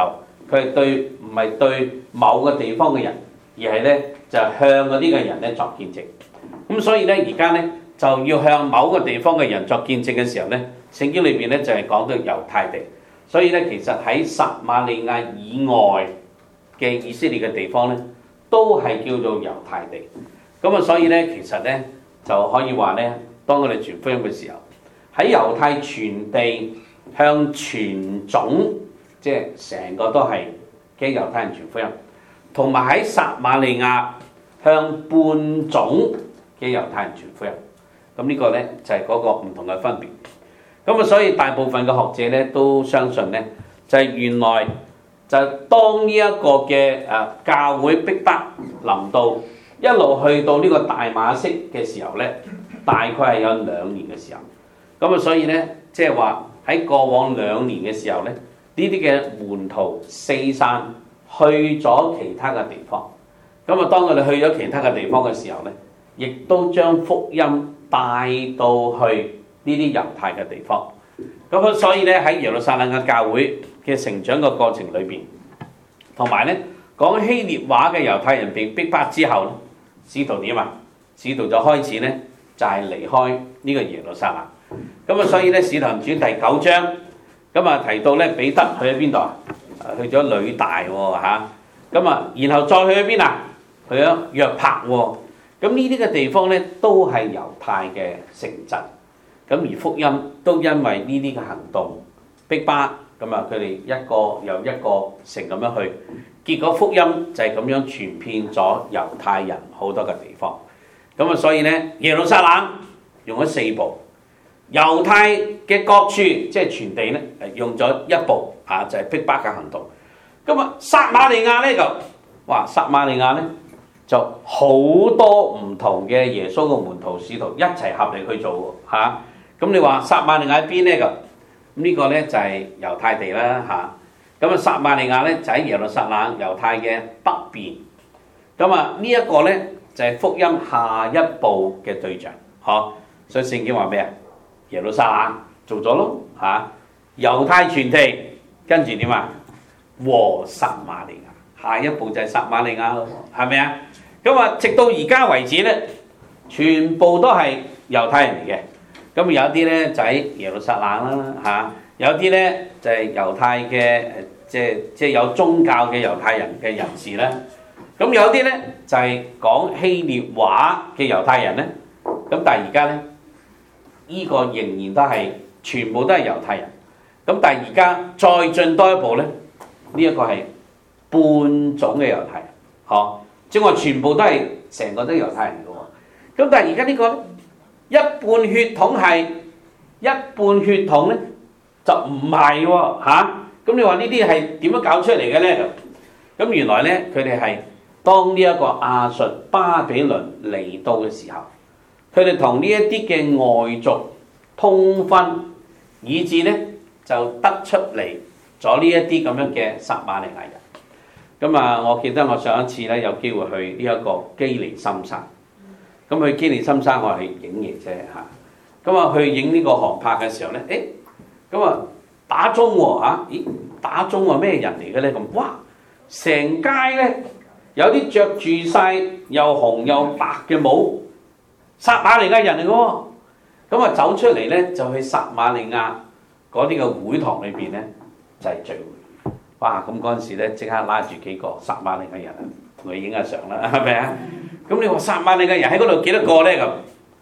佢係對唔係對某個地方嘅人，而係咧就向嗰啲嘅人咧作見證。咁所以咧而家咧就要向某個地方嘅人作見證嘅時候咧，聖經裏邊咧就係講到猶太地。所以咧其實喺撒瑪利亞以外嘅以色列嘅地方咧，都係叫做猶太地。咁啊，所以咧其實咧就可以話咧，當我哋傳福音嘅時候，喺猶太全地向全種，即係成個都係嘅猶太人傳福音，同埋喺撒瑪利亞向半種嘅猶太人傳福音。咁呢個咧就係嗰個唔同嘅分別。咁啊，所以大部分嘅學者咧都相信咧，就係原來就當呢一個嘅教會逼迫臨到，一路去到呢個大馬色嘅時候咧，大概係有2年嘅時候。咁啊，所以咧即係話喺過往2年嘅時候咧，呢啲嘅門徒四散去咗其他嘅地方。咁啊，當佢哋去咗其他嘅地方嘅時候咧，亦都將福音帶到去呢啲猶太嘅地方。咁啊，所以咧喺耶路撒冷嘅教會嘅成長嘅過程裏邊，同埋咧講希臘話嘅猶太人被逼迫之後咧，使徒點啊？使徒就開始咧就係離開呢個耶路撒冷。咁啊，所以咧使徒行傳第9章咁啊提到咧彼得去咗邊度啊？去咗呂大喎嚇。咁啊，然後再去咗邊啊？去咗約帕喎。咁呢啲嘅地方咧都係猶太嘅城鎮。咁而福音都因為呢啲嘅行動逼迫，咁啊佢哋一個又一個城咁樣去，結果福音就係咁樣傳遍咗猶太人好多嘅地方。咁啊，所以咧耶路撒冷用咗4步，猶太嘅各處即係全地咧用咗1步啊，就係逼迫嘅行動。咁啊，撒瑪利亞咧就撒瑪利亞咧就好多唔同嘅耶穌嘅門徒使徒一齊合力去做喎嚇。咁你話撒瑪利亞喺邊咧？咁呢個咧就係猶太地啦嚇。咁啊，撒瑪利亞咧就喺耶路撒冷猶太嘅北邊。咁啊，呢一個咧就係福音下一步嘅對象，嗬。所以聖經話咩啊？耶路撒冷做咗咯嚇，猶太全地跟住點啊？和撒瑪利亞，下一步就係撒瑪利亞咯，係咪啊？咁啊，直到而家為止咧，全部都係猶太人嚟嘅。咁有啲咧就喺耶路撒冷啦嚇，有啲咧就係猶太嘅即係有宗教嘅猶太人嘅人士啦。咁有啲咧就係講希臘話嘅猶太人咧。咁但係而家咧，呢個仍然都係全部都係猶太人。咁但係而家再進多一步咧，呢一個係半種嘅猶太人，嗬，即係話全部都係成個都係猶太人嘅喎。咁但係而家呢個咧，一半血統係，一半血統咧就唔係喎嚇。咁你話呢啲係點樣搞出嚟嘅咧？咁原來咧佢哋係當呢一個亞述巴比倫嚟到嘅時候，佢哋同呢一啲嘅外族通婚，以致咧就得出嚟咗呢一啲咁樣嘅撒瑪利亞人。咁啊，我記得我上一次咧有機會去呢一個基利心山。咁去基利心山我係影嘢啫嚇。咁啊去影呢個航拍嘅時候咧，咁啊打鐘喎嚇，咦打鐘喎咩人嚟嘅咧？咁哇，成街咧有啲着住晒又紅又白嘅帽，撒瑪利亞人嚟嘅喎。咁啊走出嚟咧就去撒瑪利亞嗰啲嘅會堂裏邊咧就係聚會。哇！咁嗰陣時咧即刻拉住幾個撒瑪利亞人啊，同佢影下相啦，係咪啊？咁你話撒瑪利亞人喺嗰度幾多個咧？咁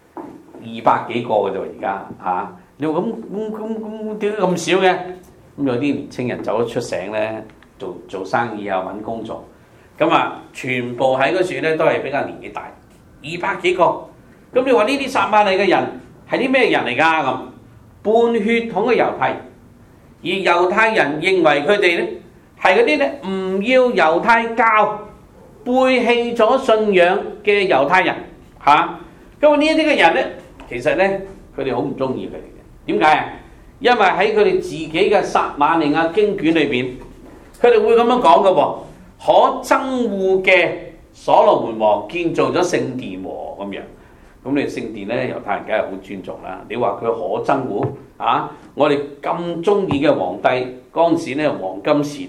200幾個嘅啫喎，而家嚇。你話咁點解咁少嘅？咁有啲年青人走咗出省咧，做生意啊，揾工作。咁啊，全部喺嗰處咧都係比較年紀大，200幾個。咁你話呢啲撒瑪利亞嘅人係啲咩人嚟㗎？咁半血統嘅猶太人，而猶太人認為佢哋咧係嗰啲咧唔要猶太教，背棄咗信仰嘅猶太人嚇。咁呢一啲嘅人咧，其實咧佢哋好唔中意佢哋嘅。點解啊？因為喺佢哋自己嘅撒瑪利亞經卷裏邊，佢哋會咁樣講嘅喎。可憎惡嘅所羅門王建造咗聖殿喎，咁樣。咁你聖殿咧，猶太人梗係好尊重啦。你話佢可憎惡啊？我哋咁中意嘅皇帝嗰陣時咧，黃金時代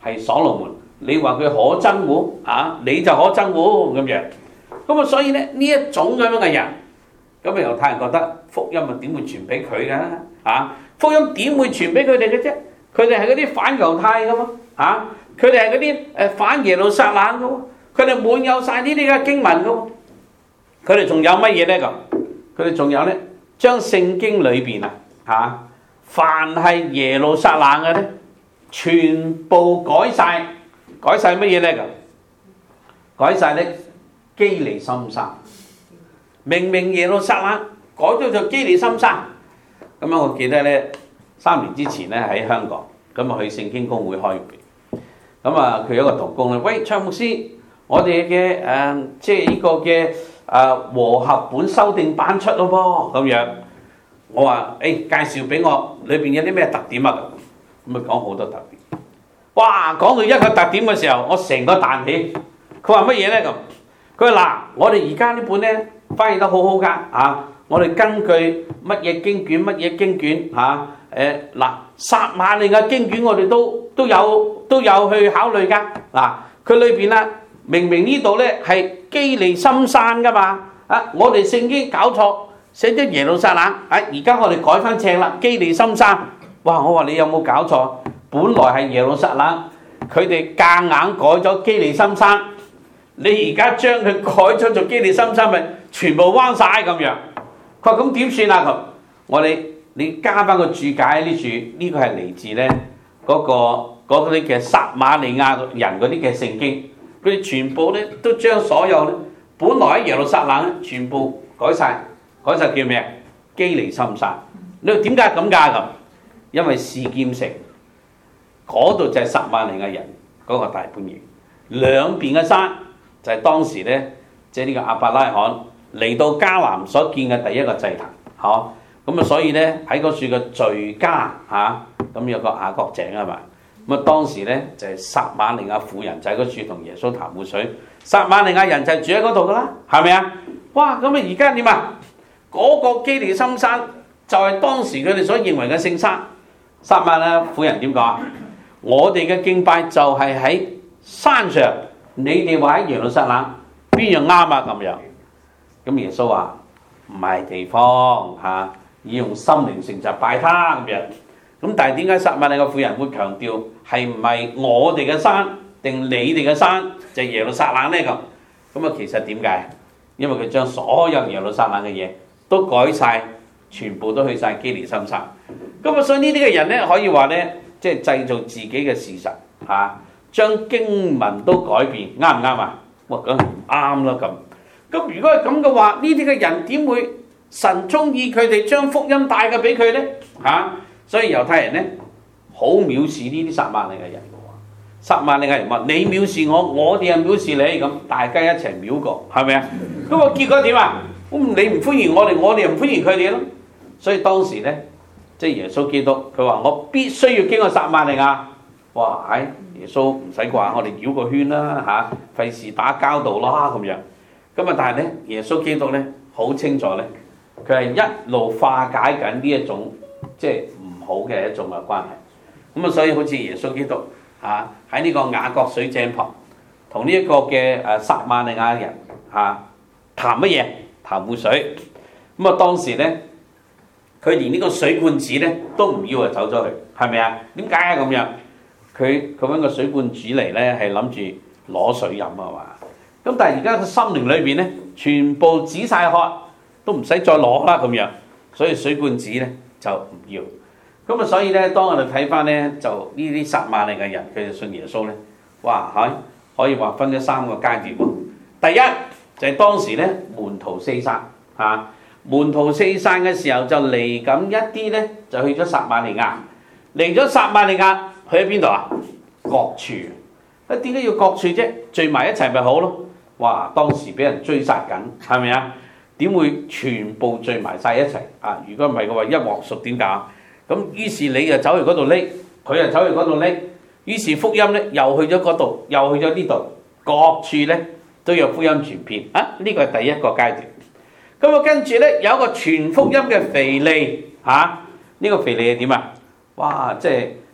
係所羅門，你話佢可憎喎啊，你就可憎喎咁樣。咁啊，所以咧呢一種咁樣嘅人，咁啊猶太人覺得福音啊點會傳俾佢㗎啊？福音點會傳俾佢哋嘅啫？佢哋係嗰啲反猶太㗎嘛啊！佢哋係嗰啲反耶路撒冷㗎喎，佢哋滿有晒呢啲嘅經文㗎喎。佢哋仲有乜嘢咧咁？佢哋仲有咧，將聖經裏邊啊凡係耶路撒冷嘅咧，全部改晒乜嘢咧咁？改晒咧基利心山。明明耶路撒冷改咗做基利心山。咁樣我記得咧，3年之前咧喺香港，咁啊去聖經公會開會。咁啊佢有一個同工咧，喂，蔡牧師，我哋嘅即係呢個嘅和合本修訂版出咯噃，咁樣。我話介紹俾我，裏邊有啲咩特點啊？咁啊講好多特點。哇，講到一個特點嘅時候，我成個彈起。佢話乜嘢咧咁？佢話嗱，我哋而家呢本咧翻譯得好好㗎啊！我哋根據乜嘢經卷撒瑪利亞經卷我哋都有去考慮㗎嗱。佢裏邊啦，明明呢度咧係基利心山㗎嘛啊！我哋聖經搞錯。寫咗耶路撒冷，而家我哋改翻正啦，基利心山。哇！我話你有冇搞錯？本來係耶路撒冷，佢哋夾硬改咗基利心山。你而家將佢改咗做基利心山，咪全部彎晒咁樣。佢話咁點算啊？咁我哋你加翻個注解呢處，呢個係嚟自咧嗰啲嘅撒瑪利亞人嗰啲嘅聖經，佢哋全部咧都將所有咧本來喺耶路撒冷全部改晒。嗰就叫咩？基利心山。你話點解咁㗎咁？因為示劍城嗰度就係撒瑪利亞人嗰個大本營，兩邊嘅山就係當時咧，即係呢個亞伯拉罕嚟到迦南所建嘅第一個祭壇，嚇咁啊！所以咧喺嗰處嘅敘加咁有個雅各井啊嘛。咁啊當時咧就係撒瑪利亞婦人就喺嗰處同耶穌談活水，撒瑪利亞人就係住喺嗰度㗎啦，係咪啊？哇！咁啊而家點啊？嗰個基利心山就係當時佢哋所認為嘅聖山。撒瑪利亞婦人點講啊？我哋嘅敬拜就係喺山上，你哋話喺耶路撒冷，邊樣啱啊？咁樣。咁耶穌話唔係地方要用心靈成就拜他咁樣。咁但係點解撒瑪利亞婦人會強調係唔係我哋嘅山定你哋嘅山就係耶路撒冷咧咁？咁啊其實點解？因為佢將所有耶路撒冷嘅嘢都改晒，全部都去晒基利心山。咁啊，所以呢啲嘅人咧，可以話咧，即係製造自己嘅事實將經文都改變，啱唔啱啊？哇，咁唔啱啦咁。咁如果係咁嘅話，呢啲嘅人點會神中意佢哋將福音帶嘅俾佢咧？所以猶太人咧好藐視呢啲撒瑪利亞人嘅喎。撒瑪利亞人話：你藐視我，我哋又藐視你，咁大家一齊藐過，係咪啊？咁啊結果點啊？你唔歡迎我哋，我哋又唔歡迎佢哋咯。所以當時咧，即係耶穌基督，佢話我必須要經過撒瑪利亞。哇！耶穌唔使啩，我哋繞個圈啦費事打交道啦咁樣。咁啊，但係咧，耶穌基督咧好清楚咧，佢係一路化解緊呢一種即係唔好嘅一種嘅關係。咁啊，所以好似耶穌基督喺呢個雅各水井旁，同呢一個嘅撒瑪利亞人談乜嘢？談活水。咁啊，當時咧，佢連呢個水罐子咧都唔要走咗去，係咪啊？點解啊咁樣？佢揾個水罐子嚟咧，係諗住攞水飲啊嘛。咁但係而家個心靈裏邊咧，全部止晒渴，都唔使再攞啦咁樣。所以水罐子咧就唔要。咁啊，所以咧，當我哋睇翻咧，就呢啲撒瑪利亞人，佢哋信耶穌咧，哇可以劃分咗3個階段喎。第一就係當時咧門徒四散門徒四散嘅時候就嚟緊一啲咧，就去咗撒瑪利亞。嚟咗撒瑪利亞去咗邊度啊？各處。點解要各處啫？聚埋一齊咪好咯。哇！當時俾人追殺緊，係咪啊？點會全部聚埋晒一齊如果唔係嘅話，一鑊熟點搞？咁於是你就走去嗰度匿，佢又走去嗰度匿。於是福音咧又去咗嗰度，又去咗呢度，各處咧都有福音傳遍。呢個係第一個階段。咁啊，跟住咧有一個傳福音嘅腓利呢個腓利係點啊？哇！即係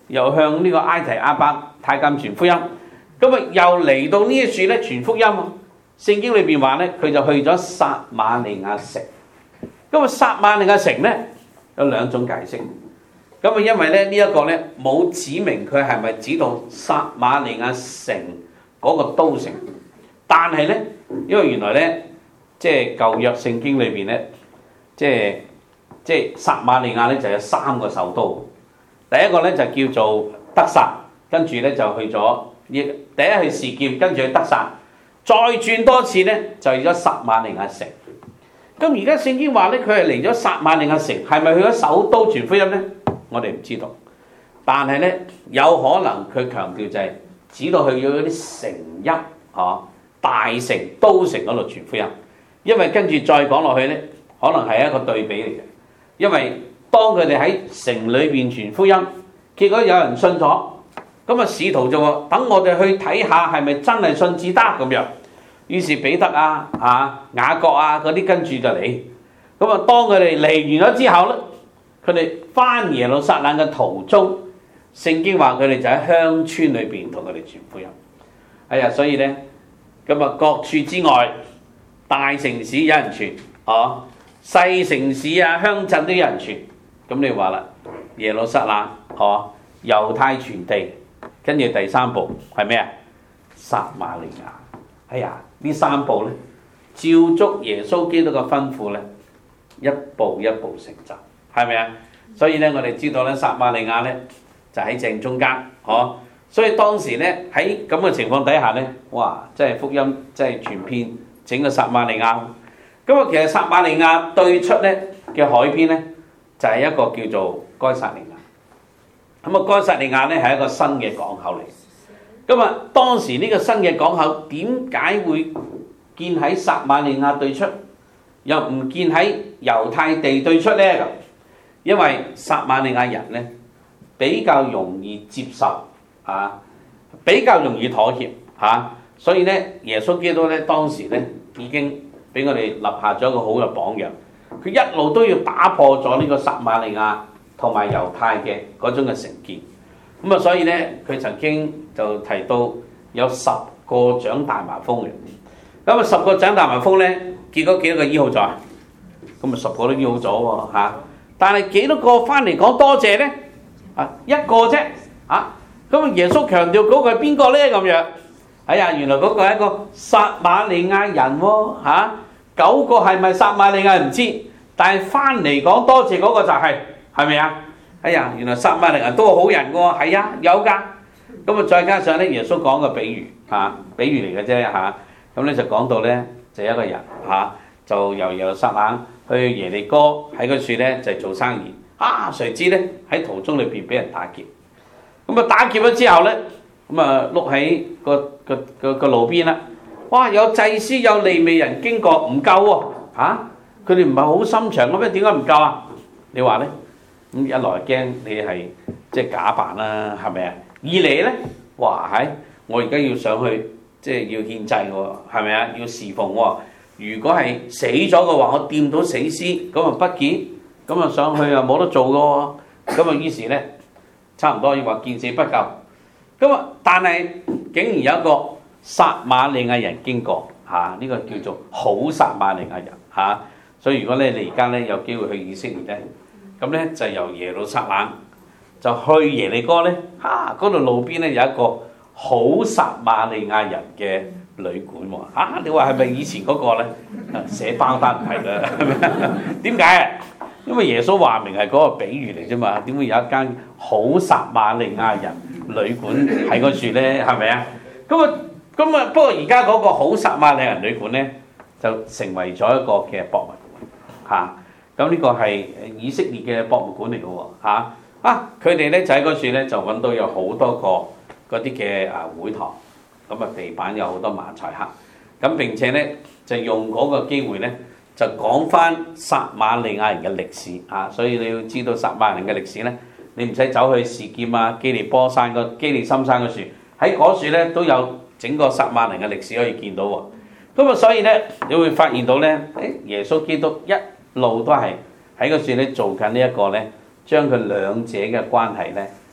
又向呢個埃提阿伯太監傳福音。咁啊，又嚟到呢一處咧傳福音。聖經裏邊話咧，佢就去咗撒瑪利亞城。咁啊，撒瑪利亞城咧有兩種解釋。咁啊，因為咧呢一個咧冇指明佢係咪指到撒瑪利亞城嗰個都城，但係咧，因為原來咧即係舊約聖經裏邊咧，即係撒瑪利亞咧就有三個首都。第一個咧就叫做得撒，跟住咧就去咗第一去示劍，跟住去得撒，再轉多次咧就去咗撒瑪利亞城。咁而家聖經話咧，佢係嚟咗撒瑪利亞城，係咪去咗首都傳福音咧？我哋唔知道，但係咧有可能佢強調就係指到去咗嗰啲城邑大城都城嗰度傳福音，因為跟住再講落去咧，可能係一個對比嚟嘅。因為當佢哋喺城裏邊傳福音，結果有人信咗，咁啊使徒就話：等我哋去睇下係咪真係信至得咁樣。於是彼得雅各嗰啲跟住就嚟。咁啊，當佢哋嚟完咗之後咧，佢哋翻耶路撒冷嘅途中，聖經話佢哋就喺鄉村裏邊同佢哋傳福音。所以咧，咁啊各處之外，大城市有人傳，細城市鄉鎮都有人傳。咁你話啦，耶路撒冷，猶太全地，跟住第三步係咩啊？撒瑪利亞。呢三步咧，照足耶穌基督嘅吩咐咧，一步一步成就，係咪啊？所以咧，我哋知道咧，撒瑪利亞咧就喺正中間，所以當時咧喺咁嘅情況底下咧，哇！真係福音真係傳遍整個撒瑪利亞。咁啊，其實撒瑪利亞對出咧嘅海邊咧，就係一個叫做該撒利亞。咁啊，該撒利亞咧係一個新嘅港口嚟。咁啊，當時呢個新嘅港口點解會建喺撒瑪利亞對出，又唔建喺猶太地對出呢？咁因為撒瑪利亞人咧比較容易接受比較容易妥協所以咧耶穌基督咧當時咧已經俾我哋立下咗一個好嘅榜樣。佢一路都要打破咗呢個撒瑪利亞同埋猶太嘅嗰種嘅成見。咁啊，所以咧佢曾經就提到有10個長大麻風嘅。咁啊10個長大麻風咧，結果幾多個醫好咗啊？咁啊10個都醫好咗喎。但係幾多個翻嚟講多謝咧？一個啫。咁啊耶穌強調嗰個係邊個咧？咁樣原來嗰個係一個撒瑪利亞人喎。9個係咪撒瑪利亞人唔知，但係翻嚟講多謝嗰個就係咪啊？原來撒瑪利亞都係好人喎。有㗎。咁啊再加上咧耶穌講個比喻比喻嚟嘅啫。咁咧就講到咧就一個人就由耶路撒冷去耶利哥，喺嗰處咧就做生意。誰知咧喺途中裏邊俾人打劫。咁啊打劫咗之後咧，咁啊碌喺個路邊啦。哇！有祭司有利未人經過，唔夠喎。佢哋唔係好心腸嘅咩？點解唔夠啊？你話咧？咁一來驚你係即係假扮啦，係咪啊？二嚟咧，哇我而家要上去即係要獻祭喎，係咪啊？要侍奉喎。如果係死咗嘅話，我掂到死屍咁啊不潔，咁啊上去啊冇得做嘅喎。咁啊於是咧，差唔多要話見死不救。咁啊，但係竟然有一個撒瑪利亞人經過呢個叫做好撒瑪利亞人所以如果咧你而家咧有機會去以色列咧，咁咧就由耶路撒冷就去耶利哥咧，嗰度路邊咧有一個好撒瑪利亞人嘅旅館喎。你話係咪以前嗰個咧？寫包單係啦，係咪？點解啊？因為耶穌話明係嗰個比喻嚟啫嘛，點會有一間好撒瑪利亞人旅館喺嗰處咧？係咪啊？咁啊，不過而家嗰個好撒瑪利亞人旅館咧，就成為咗一個嘅博物館咁呢個係以色列嘅博物館嚟嘅喎佢哋咧就喺嗰處咧就揾到有好多個嗰啲嘅會堂，咁地板有好多馬賽克，咁並且咧就用嗰個機會咧就講翻撒瑪利亞人嘅歷史所以你要知道撒瑪利亞人嘅歷史咧，你唔使走去示劍基利心山嗰處，喺嗰處咧都有整個撒瑪利亞嘅歷史可以見到喎。咁所以咧你會發現到咧，耶穌基督一路都係喺嗰處咧做緊呢一個咧，將佢兩者嘅關係咧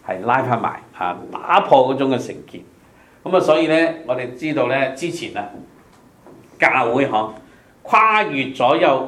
係拉翻埋嚇，打破嗰種嘅成見。咁啊，所以咧，我哋知道咧，之前啊，教會跨越咗有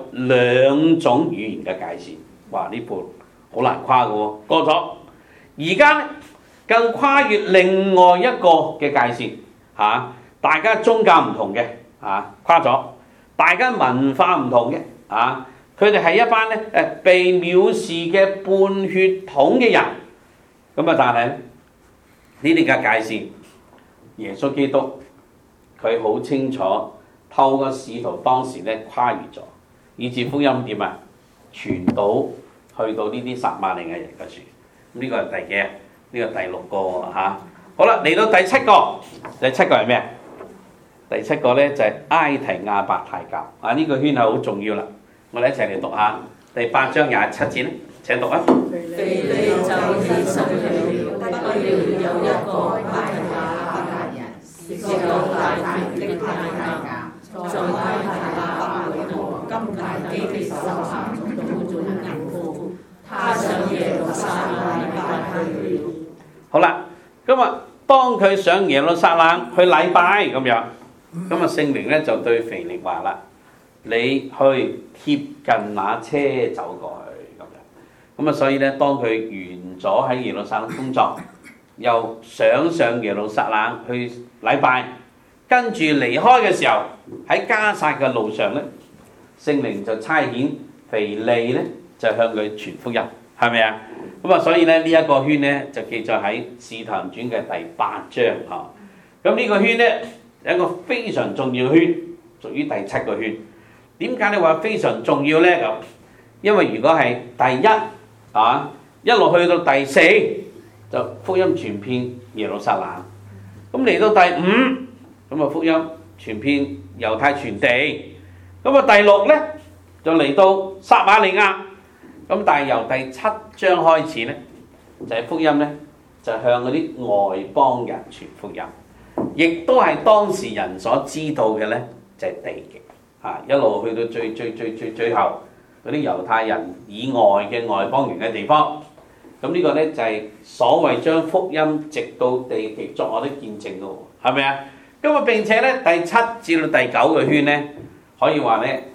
2種語言嘅界線，哇！呢步好難跨嘅喎，過咗。而家咧更跨越另外一個嘅界線嚇，大家宗教唔同嘅嚇，跨咗，大家文化唔同嘅嚇，佢哋係一班咧被藐視嘅半血統嘅人。咁啊，但係呢啲嘅界線，耶穌基督佢好清楚，透過使徒當時咧跨越咗，以致福音點啊傳到去到呢啲撒瑪利亞人嘅處。呢個係第幾啊？呢個第6個喎嚇。好啦，嚟到第7個，第7個係咩？第7個咧就係埃提亞伯太教啊！呢個圈係好重要啦。我哋一齊嚟讀下第8章27節咧，請讀啊！ 腓利就起誓了，不料有一個埃提亞伯人，是有大權的太監，在埃提亞北和金大基的手下擄咗銀庫，他上耶路撒冷禮拜去了。 好啦，今日當佢上耶路撒冷去禮拜咁樣，咁啊聖靈咧就對腓力話啦：你去貼近那車走過去咁樣。咁啊，所以咧，當佢完咗喺耶路撒冷工作，又想上耶路撒冷去禮拜，跟住離開嘅時候，喺加撒嘅路上咧，聖靈就差遣腓利咧，就向佢傳福音，係咪啊？咁啊，所以咧呢一個圈咧就記載喺《使徒行傳》嘅第8章嚇。咁呢個圈咧有一個非常重要嘅圈，屬於第7個圈。點解你話非常重要咧？咁因為如果係第1啊，一路去到第4，就福音傳遍耶路撒冷。咁嚟到第5，咁啊福音傳遍猶太全地。咁啊第6咧就嚟到撒瑪利亞。咁但係由第7章開始咧，就係福音咧就向嗰啲外邦人傳福音，亦都係當時人所知道嘅咧，就係地極啊，一路去到最後嗰啲猶太人以外嘅外邦人嘅地方。咁呢個咧就係所謂將福音直到地極作我的見證咯，係咪啊？咁啊並且咧第7至到第9個圈咧，可以話咧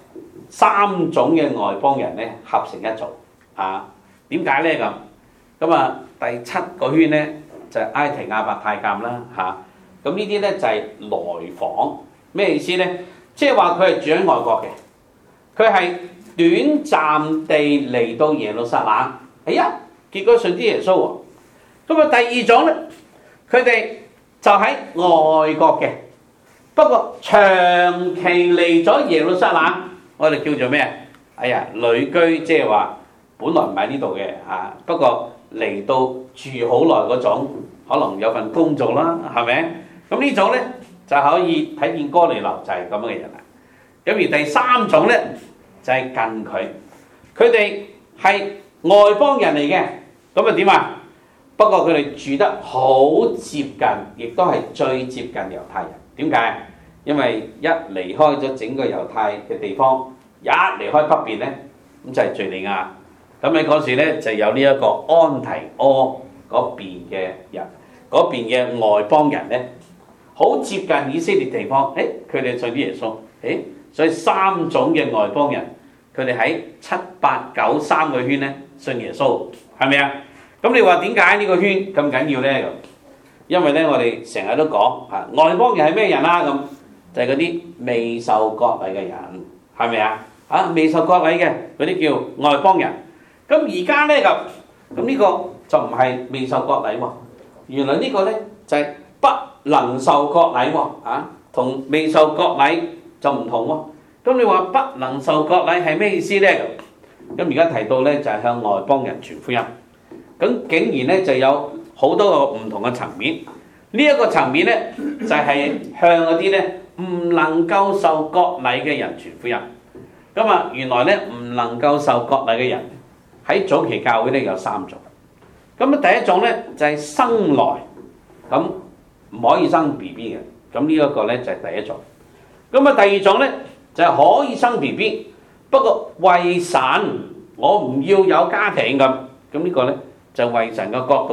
3種嘅外邦人咧合成一組。啊，點解咧咁？咁啊，第7個圈咧就係埃提亞伯太監啦嚇。咁呢啲咧就係來訪，咩意思咧？即係話佢係住喺外國嘅，佢係短暫地嚟到耶路撒冷，哎呀，結果信啲耶穌喎。咁啊，第2種咧，佢哋就喺外國嘅，不過長期嚟咗耶路撒冷，我哋叫做咩啊？哎呀，旅居，即係話。本來唔喺呢度嘅嚇，不過嚟到住好耐嗰種，可能有份工做啦，係咪？咁呢種咧就可以睇見哥尼流就係咁樣嘅人啦。咁而第3種咧就係近佢，佢哋係外邦人嚟嘅，咁啊點啊？不過佢哋住得好接近，亦都係最接近猶太人。點解？因為一離開咗整個猶太嘅地方，一離開北邊咧，咁就係敍利亞。咁喺嗰時咧就有呢一個安提阿嗰邊嘅人，嗰邊嘅外邦人咧，好接近以色列地方。佢哋信啲耶穌。所以3種嘅外邦人，佢哋喺7、8、9 3個圈咧信耶穌，係咪啊？咁你話點解呢個圈咁緊要咧？咁因為咧我哋成日都講嚇，外邦人係咩人啊？咁就係嗰啲未受割禮嘅人，係咪啊？未受割禮嘅嗰啲叫外邦人。咁而家咧咁呢個就唔係未受割禮喎，原來呢個咧就係不能受割禮喎，同未受割禮就唔同喎。咁你話不能受割禮係咩意思咧？咁而家提到咧就係向外邦人傳福音，咁竟然咧就有好多個唔同嘅層面。呢一個層面咧就係向嗰啲咧唔能夠受割禮嘅人傳福音。咁啊，原來咧唔能夠受割禮嘅人。喺早期教會咧有3種，咁啊第一種咧就係生來咁唔可以生 BB 嘅，咁呢一個咧就係第一種。咁啊第2種咧就係可以生 BB， 不過為神我唔要有家庭咁呢個咧就為神嘅角度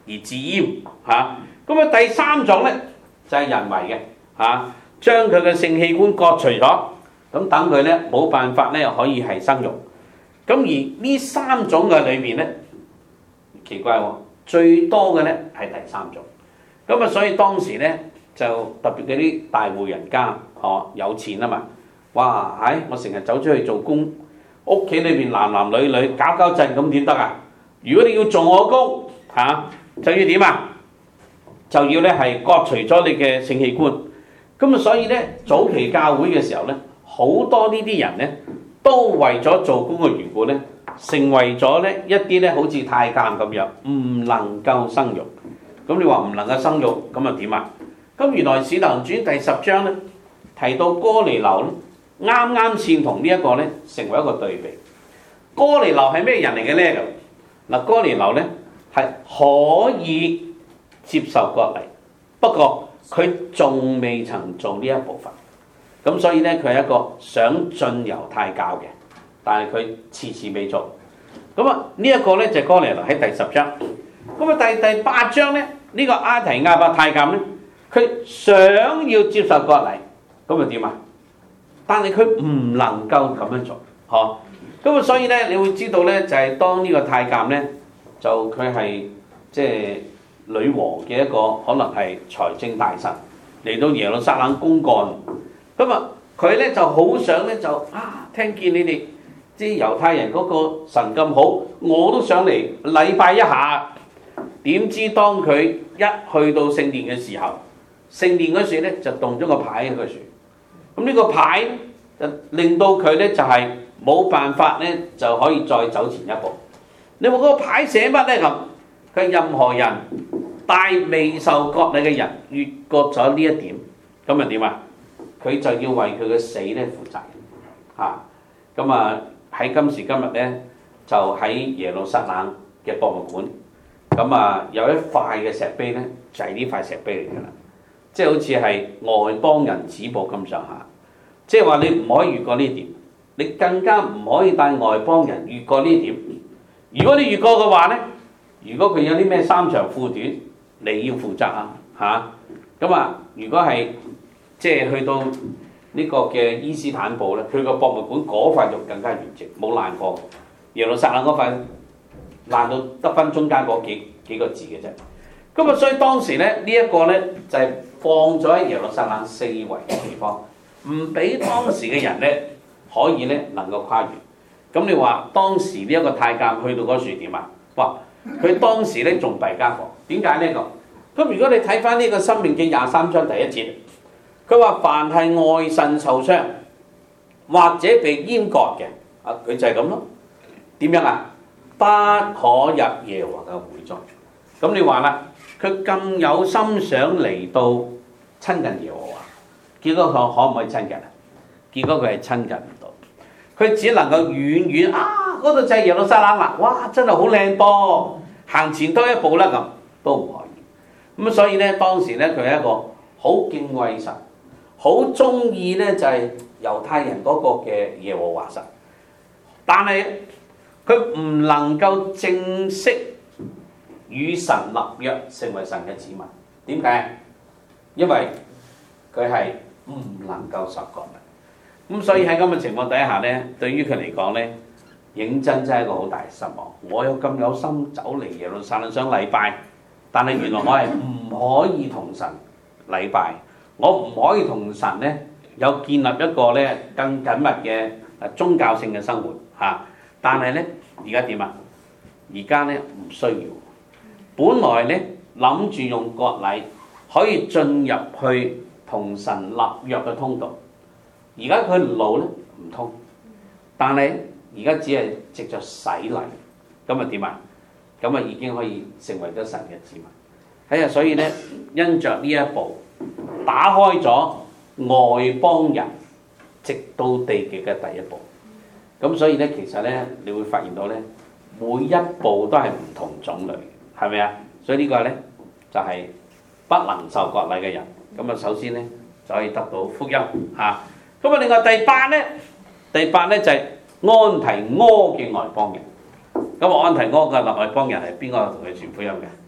而自閹嚇。咁啊第三種咧就係人為嘅嚇，將佢嘅性器官割除咗，咁等佢咧冇辦法咧可以係生育。咁而呢三種嘅裏邊咧，奇怪喎，最多嘅咧係第三種。咁啊，所以當時咧就特別嗰啲大戶人家，有錢啊嘛，哇！我成日走出去做工，屋企裏邊男男女女搞搞震咁點得啊？如果你要做我工就要點啊？就要咧係割除咗你嘅性器官。咁啊，所以咧早期教會嘅時候咧，好多呢啲人咧都為咗做工嘅緣故咧，成為咗咧一啲咧好似太監咁樣，唔能夠生育。咁你話唔能夠生育，咁啊點啊？咁原來《使徒行傳》第10章咧提到哥尼流咧，啱啱先同呢一個咧成為一個對比。哥尼流係咩人嚟嘅咧？嗱，哥尼流咧係可以接受割禮，不過佢仲未曾做呢一部分。咁所以咧，佢係一個想進猶太教嘅，但係佢遲遲未做。咁啊，呢一個咧就係哥尼流喺第10章。咁啊，第8章咧，呢個阿提亞伯太監咧，佢想要接受割禮，咁啊點啊？但係佢唔能夠咁樣做，咁啊，所以咧，你會知道咧，就係當呢個太監咧，就佢係即係女王嘅一個可能係財政大臣嚟到耶路撒冷公幹，咁啊，佢咧就好想咧就聽見你哋即係猶太人嗰個神咁好，我都想嚟禮拜一下。點知當佢一去到聖殿嘅時候，聖殿嗰時咧就動咗個牌喺嗰處，咁呢個牌就令到佢咧就係冇辦法咧就可以再走前一步。你話嗰個牌寫乜咧咁？佢任何人帶未受割禮嘅人越過咗呢一點，咁啊點啊？佢就要為佢嘅死咧負責嚇。咁啊喺今時今日咧，就喺耶路撒冷嘅博物館。咁啊，有一塊嘅石碑咧，就係呢塊石碑嚟㗎啦，即係好似係外邦人止步咁上下，即係話你唔可以越過呢點，你更加唔可以帶外邦人越過呢點。如果你越過嘅話咧，如果佢有啲咩三長褲短，你要負責啊。咁啊，如果係即係去到呢個嘅伊斯坦堡咧，佢個博物館嗰塊就更加完整，冇爛過。耶路撒冷嗰塊爛到得返中間嗰幾個字嘅啫。咁啊，所以當時咧呢一個咧就係放咗喺耶路撒冷四圍嘅地方，唔俾當時嘅人咧可以咧能夠跨越。咁你話當時呢一個太監去到嗰處點啊？哇！佢當時咧仲弊家伙，點解呢個？咁如果你睇翻呢個《申命記》23章第1節，佢話凡係外腎受傷或者被閹割嘅，佢就係咁咯。點樣啊？不可入耶和華嘅會中。咁你話啦，佢咁有心想嚟到親近耶和華，結果佢可唔可以親近啊？結果佢係親近唔到，佢只能夠遠遠嗰度就係耶路撒冷啦！哇，真係好靚噃，行前多一步啦咁都唔可以。咁所以咧，當時咧佢係一個好敬畏神，好中意咧就係猶太人嗰個嘅耶和華神，但係佢唔能夠正式與神立約，成為神嘅子民。點解？因為佢係唔能夠受割禮。咁所以喺咁嘅情況底下咧，對於佢嚟講咧，認真係一個好大失望。我有咁有心走嚟耶路撒冷想禮拜，但係原來我係唔可以同神禮拜，我唔可以同神咧有建立一個咧更緊密嘅宗教性嘅生活嚇。但係咧而家點啊？而家咧唔需要。本來咧諗住用割禮可以進入去同神立約嘅通道。而家佢路咧唔通，但係而家只係藉着洗禮，咁啊點啊？咁啊已經可以成為咗神嘅子民。所以咧，因着呢一步，打開咗外邦人直到地極嘅第一步。咁所以咧，其實咧，你會發現到咧，每一步都係唔同種類，係咪啊？所以呢個咧就係不能受割禮嘅人。咁啊，首先咧就可以得到福音嚇。咁啊，另外第八咧就係安提阿嘅外邦人。咁啊，安提阿嘅外邦人係邊個同佢傳福音嘅？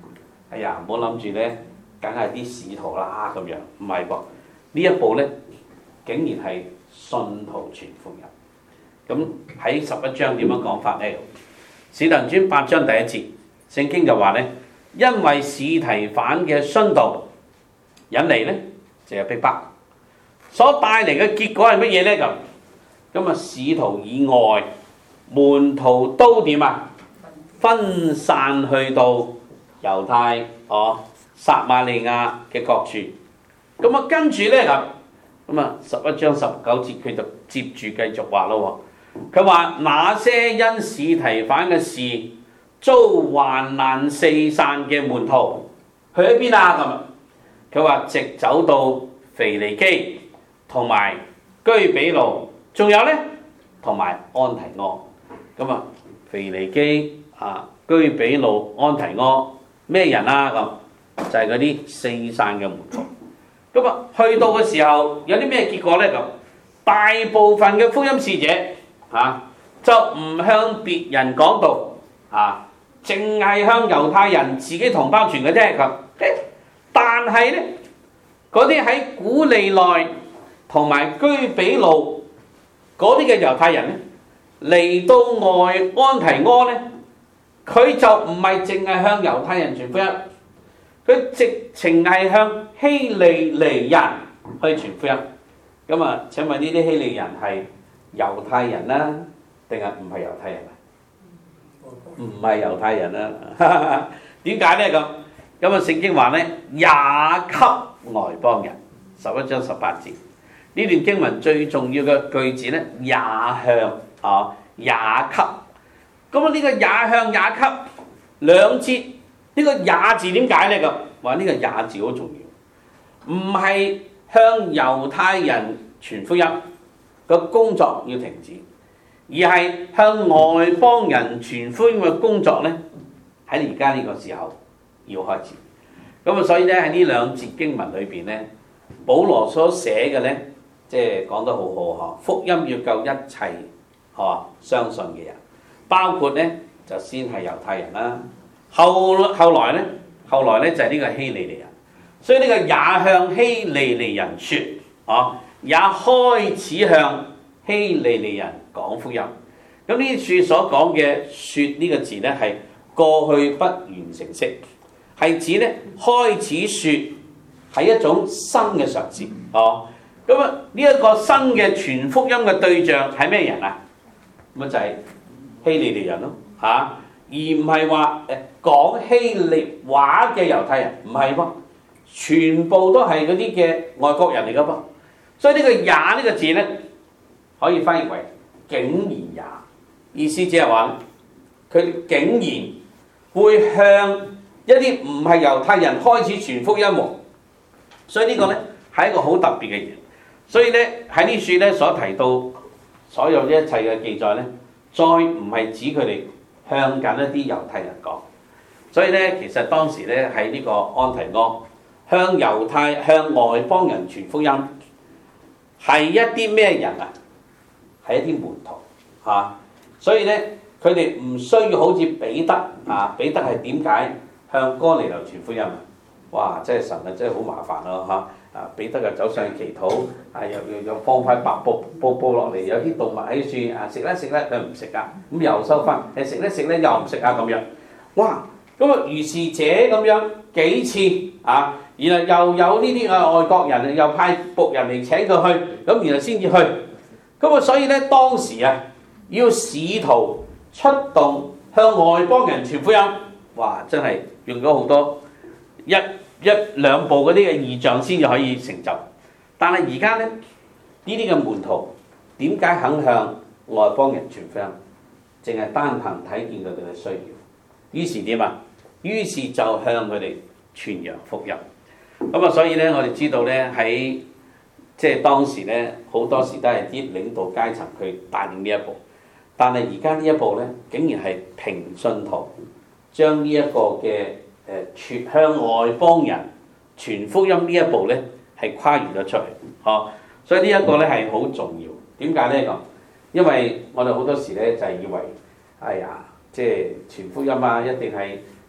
哎呀，唔好諗住咧，梗係啲使徒啦咁樣，唔係噃。呢一步咧，竟然係信徒傳福音。咁喺11章點樣講法咧？使徒行傳8章第1節，聖經就話咧，因為司提反嘅殉道引嚟咧，就有逼迫，所帶嚟嘅結果係乜嘢咧？咁啊，使徒以外，門徒都點啊？分散去到猶太、撒瑪利亞嘅各處。咁啊，跟住咧咁啊，11章19節佢就接住繼續話咯。佢話那些因司提反嘅事遭患難四散嘅門徒去喺邊啊？咁佢話直走到腓尼基同埋居比路，仲有咧同埋安提阿。咁啊，腓尼基居比路、安提阿咩人啊？咁就係嗰啲四散嘅門徒。咁啊，去到嘅時候有啲咩結果咧？咁大部分嘅福音使者就唔向別人講道，淨係向猶太人自己同胞傳嘅啫。咁但係咧，嗰啲喺古利奈同埋居比路嗰啲嘅猶太人咧，嚟到外安提阿咧，佢就唔係淨係向猶太人傳福音，佢直情係向希利尼人去傳福音。咁啊，請問呢啲希利尼人係猶太人啦，定係唔係猶太人啊？唔係猶太人啦。點解咧？咁啊，聖經話咧，也給外邦人。11章18節呢段經文最重要嘅句子咧，也向也給。咁啊，呢個也向也給兩節，呢個也字點解咧？咁話呢個也字好重要，唔係向猶太人傳福音個工作要停止，而係向外邦人傳福音嘅工作咧，喺而家呢個時候要開始。咁啊，所以咧喺呢兩節經文裏邊咧，保羅所寫嘅咧，即係講得好好，福音要救一切相信嘅人，包括咧就先係猶太人啦，後來咧就係呢個希利尼人。所以呢個也向希利尼人說，也開始向希利尼人講福音。咁呢處所講嘅說呢個字咧，係過去不完成式，係指咧開始說，係一種新嘅嘗試。咁啊，呢一個新嘅傳福音嘅對象係咩人啊？咁就係希利尼人咯，而唔係話講希臘話嘅猶太人，唔係噃，全部都係嗰啲嘅外國人嚟噶噃。所以呢個也呢個字咧，可以翻譯為竟然也，意思只係話佢竟然會向一啲唔係猶太人開始傳福音喎。所以呢個咧係一個好特別嘅嘢。所以咧喺呢處咧所提到所有一切嘅記載咧，再唔係指佢哋向緊一啲猶太人講。所以咧其實當時咧喺呢個安提阿向外邦人傳福音，係一啲咩人啊？係一啲門徒所以咧佢哋唔需要好似彼得彼得係點解向哥尼流傳福音啊？哇！真係神啊，真係好麻煩咯彼得就走上去祈禱又放塊白布落嚟，有啲動物喺樹食咧佢唔食咁又收翻，食咧又唔食咁樣。哇！咁啊如是者咁樣幾次然後又有呢啲外國人又派僕人嚟請佢去，咁然後先至去。咁啊所以咧當時要使徒出動向外邦人傳福音，哇！真係用咗好多一兩部嗰啲嘅異象先至可以成就。但係而家咧呢啲嘅門徒點解肯向外邦人傳福音？淨係單憑睇見佢哋嘅需要，於是點啊？於是就向佢哋傳揚福音。咁啊，所以咧我哋知道咧喺即係當時咧好多時都係啲領導階層去帶領呢一步，但係而家呢一步咧竟然係平信徒將呢一個嘅向外邦人傳福音呢一步咧係跨越咗出嚟，所以呢一個咧係好重要。點解咧咁？因為我哋好多時咧就係以為，即係傳福音一定係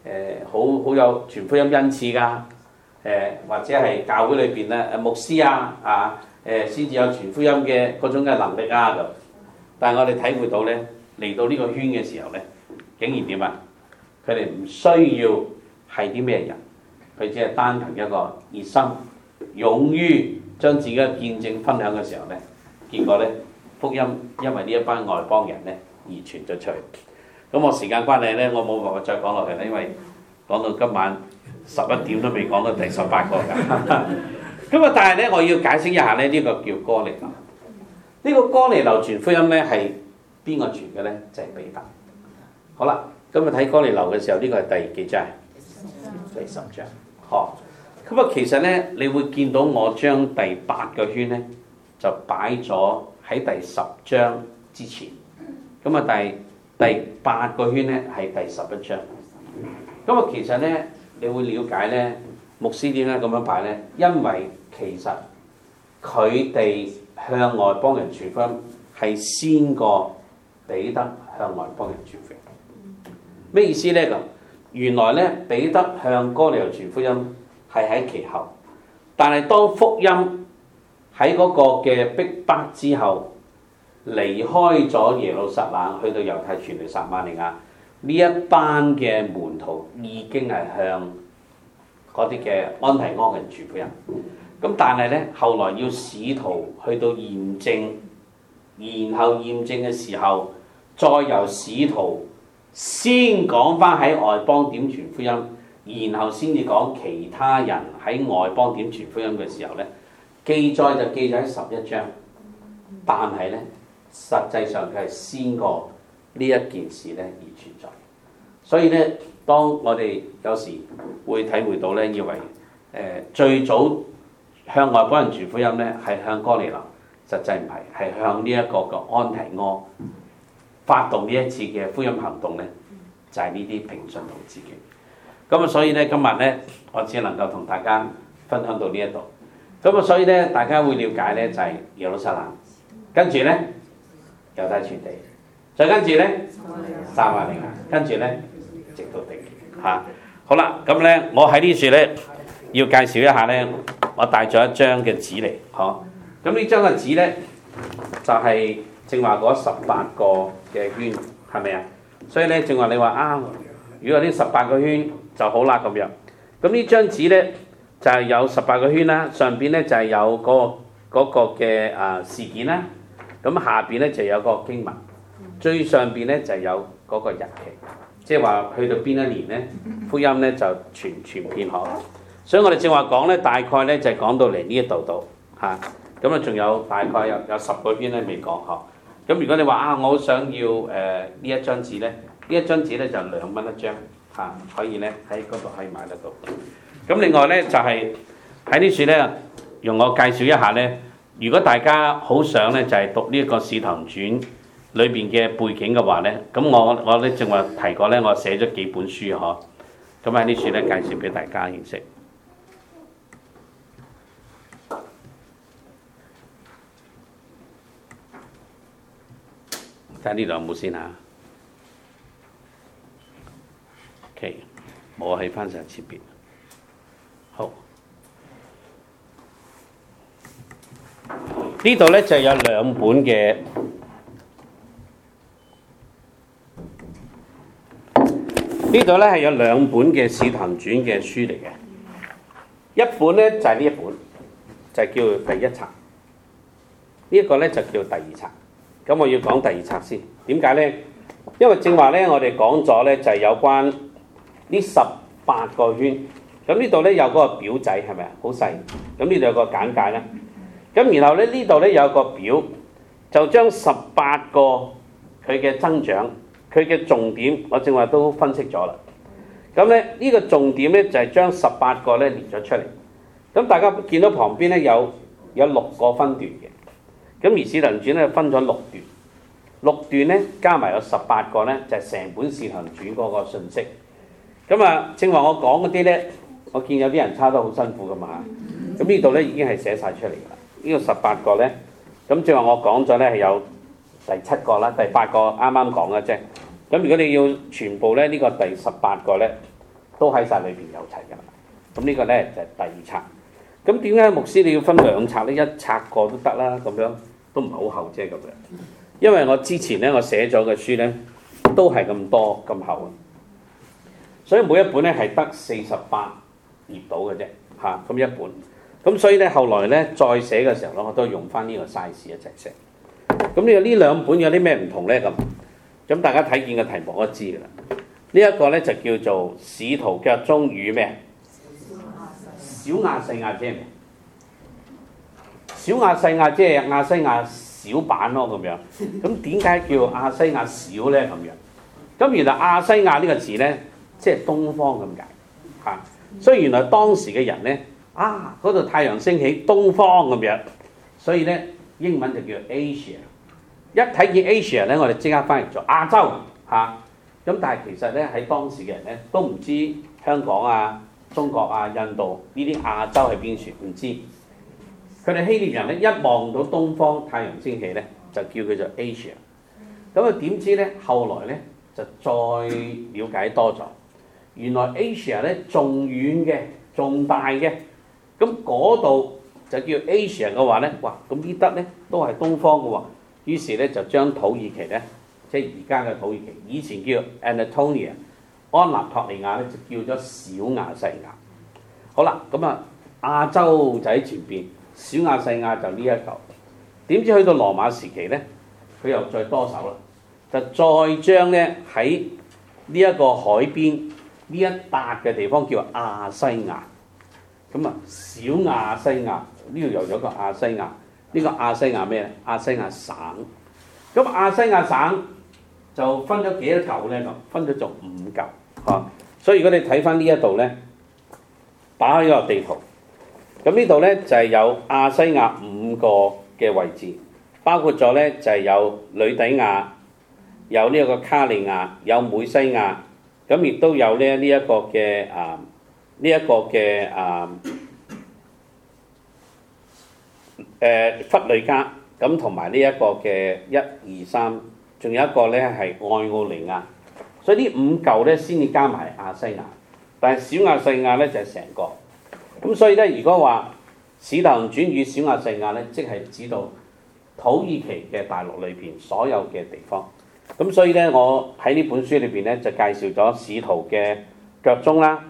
好有傳福音恩賜㗎，或者係教會裏邊咧牧師先至有傳福音嘅嗰種嘅能力啊咁。但係我哋體會到咧，嚟到呢個圈嘅時候咧，竟然點啊？佢哋唔需要係啲咩人，佢只係單憑一個熱心，勇於將自己嘅見證分享嘅時候咧，結果咧福音因為呢一班外邦人咧而傳咗出去。咁我時間關係咧，我冇辦法再講落去啦，因為講到今晚11點都未講到第18個㗎。咁啊，但係咧，我要解釋一下咧，呢個叫哥尼流。呢個哥尼流傳福音咧係邊個傳嘅咧？就係彼得。好啦，咁啊睇哥尼流嘅時候，呢個係第幾章？第10章。好。咁啊，其實咧，你會見到我將第8個圈咧就擺咗喺第10章之前。咁啊，第8個圈咧係第11章。咁啊，其實咧，你會了解咧，牧師點解咁樣擺咧？因為其實佢哋向外邦人傳福音係先過彼得向外邦人傳福音。咩意思咧？咁原來咧，彼得向哥尼流傳福音係喺其後，但係當福音喺嗰個嘅逼迫之後，離開咗耶路撒冷，去到猶太傳嚟撒瑪利亞，呢一班嘅門徒已經係向嗰啲嘅安提阿人傳福音。咁但係咧，後來要使徒去到驗證，然後驗證嘅時候，再由使徒先講翻喺外邦點傳福音，然後先至講其他人喺外邦點傳福音嘅時候咧，記載就記載喺11章，但係咧實際上佢係先過呢一件事咧而存在。所以咧，當我哋有時會體會到咧，以為最早向外邦人傳福音咧係向哥尼流，實際唔係，係向呢一個嘅安提阿發動呢一次嘅福音行動咧，就係呢啲平信徒自己。咁啊，所以咧今日咧，我只能夠同大家分享到呢一度。咁啊，所以咧大家會了解咧就係耶路撒冷，跟住咧猶太傳地，再跟住咧撒瑪利亞，跟住咧直到地極嚇。好啦，咁咧我喺呢處咧要介紹一下咧，我帶咗一張嘅紙嚟，嗬。咁呢張嘅紙咧就係正話嗰18個嘅圈，係咪啊？所以咧正話你話啊，如果呢18個圈就好啦咁樣。咁呢張紙咧就係有18個圈啦，上邊咧就係有嗰個嘅事件啦，咁下邊咧就有個經文，最上邊咧就有嗰個日期，即係話去到邊一年咧，福音咧就傳遍可。所以我哋正話講咧，大概咧就係講到嚟呢一度嚇，咁啊仲有大概有10個圈咧未講呵。咁如果你話啊，我好想要呢一張紙咧，呢一張紙咧就2蚊一張嚇，可以咧喺嗰度可以買得到。咁另外咧就係喺呢處咧，用我介紹一下咧。如果大家好想咧就係讀呢一個《使徒行傳》裏邊嘅背景嘅話咧，咁我咧正話提過咧，我寫咗幾本書嗬。咁喺呢處咧介紹俾大家認識。睇下呢度有冇先嚇。OK， 我喺翻上前邊。好，呢度咧就有2本嘅，呢度咧係有2本嘅《使徒行傳》嘅書嚟嘅。一本咧就係呢一本，就係叫第1冊。呢一個咧就叫第2冊。咁我要講第2冊先，點解咧？因為正話咧，我哋講咗咧就係有關呢18個圈。咁呢度咧有嗰個表仔係咪啊？好細。咁呢度有個簡介啦。咁然後咧呢度咧有個表，就將18個佢嘅增長，佢嘅重點，我正話都分析咗啦。咁咧呢個重點咧就係將18個咧列咗出嚟。咁大家見到旁邊咧有6個分段嘅。咁而《使徒行傳》咧分咗6段，6段咧加埋有18個咧，就係成本《使徒行傳》嗰個信息。咁啊，正話我講嗰啲咧，我見有啲人抄得好辛苦噶嘛。咁呢度咧已經係寫晒出嚟㗎啦。呢個18個咧，咁正話我講咗咧係有第7個啦，第8個啱啱講嘅啫。咁如果你要全部咧呢個第18個咧， 都喺晒裏邊有齊㗎啦。咁呢個咧就係第二冊。咁點解牧師你要分兩冊咧？一冊過都得啦，咁樣都唔係好厚啫咁樣。因為我之前咧我寫咗嘅書咧都係咁多咁厚，所以每一本咧係得48頁到嘅啫嚇，咁一本。咁所以咧後來咧再寫嘅時候咧，我都用翻呢個 size 一齊寫。咁呢兩本有啲咩唔同咧？咁大家睇見嘅題目我都知㗎啦。呢一個咧就叫做《使徒腳蹤與咩？小亞細亞》即係咩？小亞細亞即係亞西亞小版咯咁樣。咁點解叫亞西亞小咧咁樣？咁原來亞西亞呢個字咧，即係東方咁解嚇。所以原來當時嘅人咧，嗰度太陽升起東方咁樣，所以咧英文就叫 Asia。一睇見 Asia 咧，我哋即刻翻譯做亞洲嚇。咁但係其實咧喺當時嘅人咧都唔知香港啊、中國啊、印度呢啲亞洲係邊處，唔知。佢哋希臘人咧一望到東方太陽升起咧，就叫佢做 Asia。咁啊點知咧後來咧就再了解多咗，原來 Asia 咧仲遠嘅、仲大嘅。咁嗰度就叫 Asia 嘅話咧，哇！咁呢得咧都係東方嘅喎。於是咧就將土耳其咧，即係而家嘅土耳其，以前叫 Anatolia 安納托利亞咧，就叫咗小亞細亞。好啦，咁啊亞洲就喺前邊，小亞細亞就呢一嚿。點知去到羅馬時期咧，佢又再多手啦，就再將咧喺呢一個海邊呢一笪嘅地方叫亞西亞。咁啊小亞西亞呢度又有個亞西亞。呢個亞西亞咩咧？亞西亞省。咁亞西亞省就分咗幾多嚿咧？咁分咗做5嚿嚇。所以如果你睇翻呢一度咧，打開呢個地圖，咁呢度咧就係有亞西亞5個嘅位置，包括咗咧就係有呂底亞、有呢一個卡利亞、有美西亞，咁亦都有咧呢一個嘅弗雷加，咁同埋呢一個嘅1、2、3，仲有一個咧係愛奧尼亞，所以呢5嚿咧先至加埋亞西亞，但係小亞細亞咧就係成個。咁所以咧，如果話《使徒行傳》與小亞細亞咧，即係指到土耳其嘅大陸裏邊所有嘅地方。咁所以咧，我喺呢本書裏邊咧就介紹咗使徒嘅腳蹤啦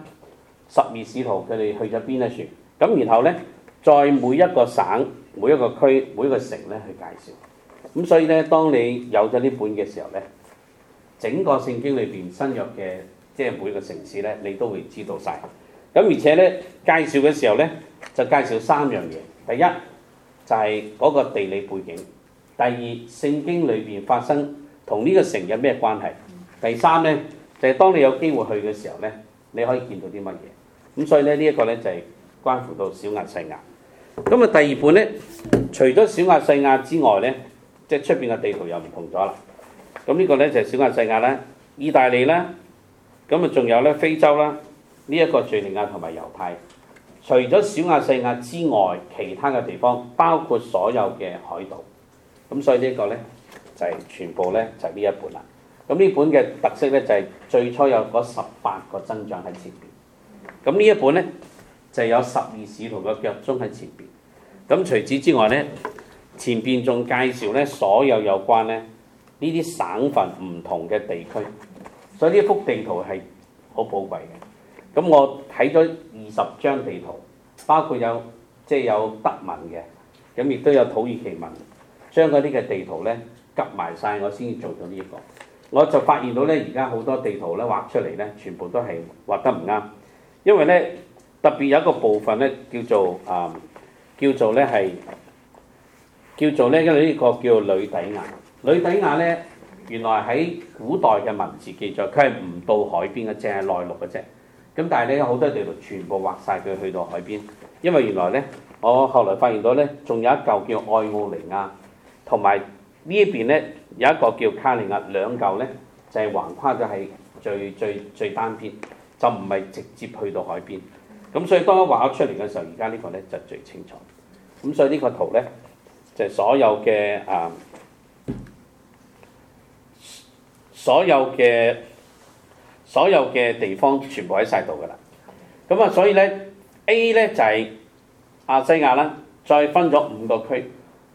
，12使徒佢哋去咗邊一處，咁然後咧再每一個省、每一個區、每一個城咧去介紹。咁所以咧，當你有咗呢本嘅時候咧，整個聖經裏邊新約嘅即係每個城市咧，你都會知道晒。咁而且咧介紹嘅時候咧，就介紹3樣嘢。第一就係嗰個地理背景；第二，聖經裏邊發生同呢個城有咩關係；第三咧就係當你有機會去嘅時候咧，你可以見到啲乜嘢。咁所以咧呢一個咧就係關乎到小亞細亞。咁啊第二本咧，除咗小亞細亞之外咧，即係出邊嘅地圖又唔同咗啦。咁呢個咧就係小亞細亞啦、意大利啦，咁啊仲有咧非洲啦。呢一個敍利亞同埋猶太，除咗小亞細亞之外，其他嘅地方包括所有嘅海島，咁所以呢個咧就係全部咧就係呢一本啦。咁呢本嘅特色咧就係最初有嗰18個增長喺前邊，咁呢一本咧就有12使徒嘅腳蹤喺前邊。咁除此之外咧，前邊仲介紹咧所有有關咧呢啲省份唔同嘅地區，所以呢幅地圖係好寶貴嘅。咁我睇咗20張地圖，包括有有德文嘅，咁亦都有土耳其文，將嗰啲嘅地圖咧夾埋晒，我先至做咗呢一個。我就發現到咧，而家好多地圖咧畫出嚟咧，全部都係畫得唔啱，因為咧特別有一個部分咧叫做咧因為呢個叫呂底亞。呂底亞咧原來喺古代嘅文字記載，佢係唔到海邊嘅，淨係內陸嘅啫。咁但係咧好多地圖全部畫晒佢去到海邊，因為原來咧我後來發現到咧，仲有一嚿叫愛奧尼亞，同埋呢一邊咧有一個叫卡利亞，兩嚿咧就係橫跨咗喺最單邊，就唔係直接去到海邊。咁所以當我畫咗出嚟嘅時候，而家呢個咧就最清楚。咁所以呢個圖咧就係所有所有嘅地方全部喺晒度噶啦。咁啊，所以咧 A 咧就係亞西亞啦，再分咗5個區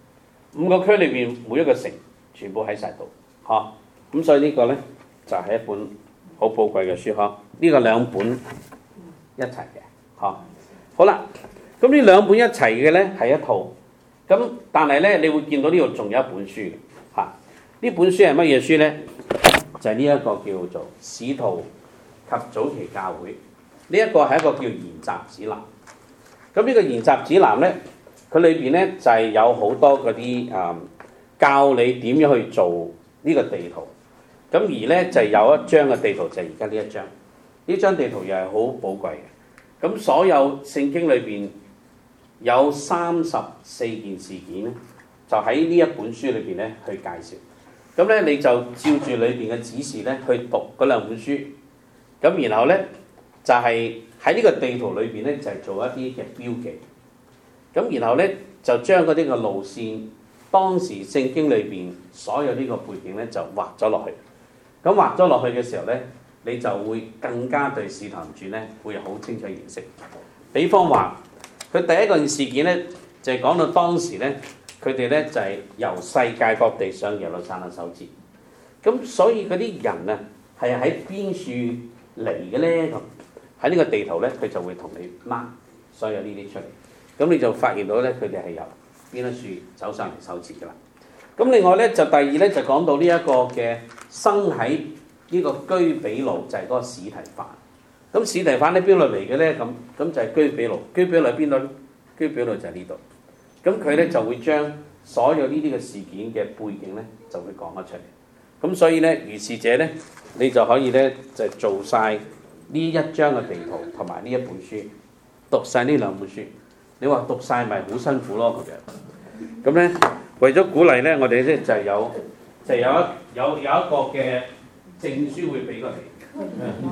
，5個區裏邊每一個城全部喺晒度，嚇。咁所以呢個咧就係一本好寶貴嘅書，嚇。呢個2本一齊嘅，嚇。好啦，咁呢2本一齊嘅咧係一套，咁但係咧你會見到呢度仲有一本書嘅，嚇。呢本書係乜嘢書咧？就係呢一個叫做《使徒及早期教會》，呢一個係一個叫研習指南。咁呢個研習指南咧，佢裏邊咧就係有好多嗰啲教你點樣去做呢個地圖。咁而咧就有一張嘅地圖就係而家呢一張，呢張地圖又係好寶貴嘅。咁所有聖經裏邊有34件事件咧，就喺呢一本書裏邊咧去介紹。咁咧你就照住裏邊嘅指示咧去讀嗰2本書。咁然後咧就係喺呢個地圖裏邊咧就係做一啲嘅標記。咁然後咧就將嗰啲嘅路線，當時聖經裏邊所有呢個背景咧就畫咗落去。咁畫咗落去嘅時候咧，你就會更加對使徒行傳咧會好清楚認識。比方話，佢第一個事件咧就係講到當時咧，佢哋咧就係由世界各地上耶路撒冷守節。咁所以嗰啲人啊係喺邊處嚟嘅咧？咁喺呢個地圖咧，佢就會同你 mark 所有呢啲出嚟。咁你就發現到咧，佢哋係由邊一處走上嚟守節噶啦。咁另外咧就第二咧就講到呢一個嘅生喺呢個居比路，就係嗰個史提反。咁史提反喺邊度嚟嘅咧？咁就係居比路。居比路喺邊度咧？居比路就係呢度。咁佢咧就會將所有呢啲嘅事件嘅背景咧就會講得出嚟。咁所以咧，如是者咧，你就可以咧就做晒呢一張嘅地圖同埋呢一本書，讀晒呢2本書。你話讀晒咪好辛苦咯咁樣。咁咧為咗鼓勵咧，我哋咧就有一個嘅證書會俾過你。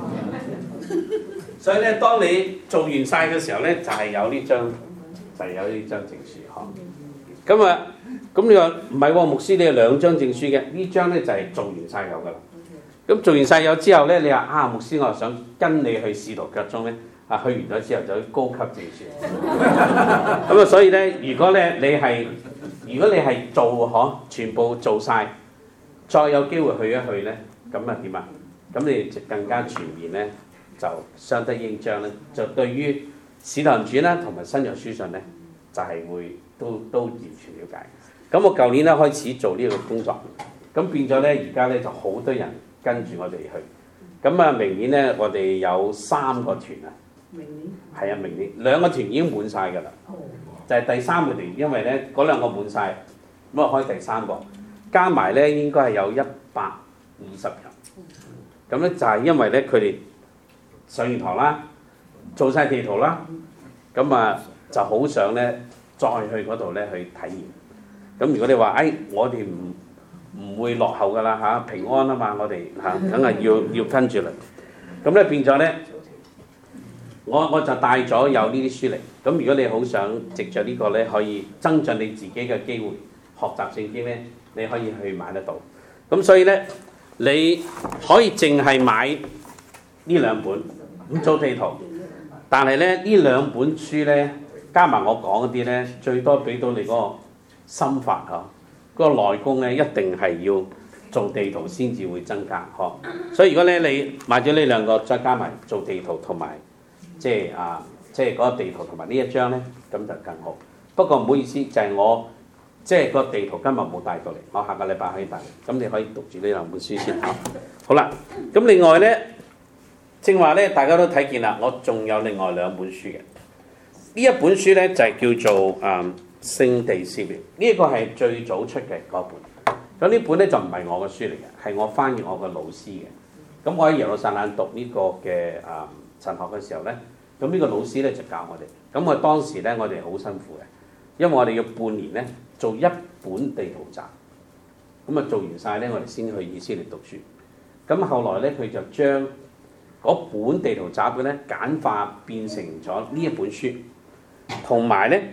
所以咧，當你做完晒嘅時候咧，就係有呢張證書呵。咁你話唔係喎，牧師你有2張證書嘅，呢張咧就係做完晒有噶啦。咁做完晒有之後咧，你話牧師，我想跟你去使徒腳蹤咧，去完咗之後就高級證書。咁所以咧，如果你係做全部做晒，再有機會去一去咧，咁啊點啊？咁你就更加全面咧，就相得益彰咧，就對於使徒行傳啦同埋新約書信咧，就係會都完全了解。咁我舊年咧開始做呢個工作，咁變咗咧而家咧就好多人跟住我哋去。咁啊明年咧我哋有3個團啊。明年？係啊，明年2個團已經滿晒㗎啦。就係第3個團，因為咧嗰2個滿晒，咁啊開第3個，加埋咧應該係有120人。咁咧就係因為咧佢哋上完堂啦，做晒地圖啦，咁啊就好想咧再去嗰度咧去體驗。咁如果你話我哋唔會落後㗎啦嚇，平安啊嘛，我哋嚇梗係要跟住嚟。咁咧變咗咧，我就帶咗有呢啲書嚟。咁如果你好想藉着呢個咧，可以增進你自己嘅機會，學習聖經咧，你可以去買得到。咁所以咧，你可以淨係買呢2本咁做地圖，但係咧呢2本書咧，加埋我講嗰啲咧，最多俾到你嗰個心法嗬，嗰個內功咧一定係要做地圖先至會增加嗬。所以如果咧你買咗呢2個，再加埋做地圖同埋即係嗰個地圖同埋呢一張咧，咁就更好。不過唔好意思，就係我即係個地圖今日冇帶過嚟，我下個禮拜可以帶嚟。咁你可以讀住呢2本書先嚇。好啦，咁另外咧，正話咧大家都睇見啦，我仲有另外2本書嘅。呢一本書咧就係叫做聖地試驗，呢一個係最早出嘅嗰本。咁呢本咧就唔係我嘅書嚟嘅，係我翻譯我嘅老師嘅。咁我喺耶路撒冷讀呢個嘅神學嘅時候咧，咁呢個老師咧就教我哋。咁我當時咧我哋好辛苦嘅，因為我哋要半年咧做1本地圖集。咁啊做完晒咧，我哋先去以色列讀書。咁後來咧佢就將嗰本地圖集嘅咧簡化變成咗呢一本書，同埋咧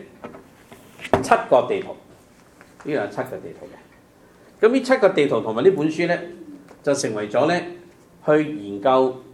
7個地圖，呢個有7個地圖嘅。咁呢7個地圖同埋呢本書咧，就成為咗咧去研究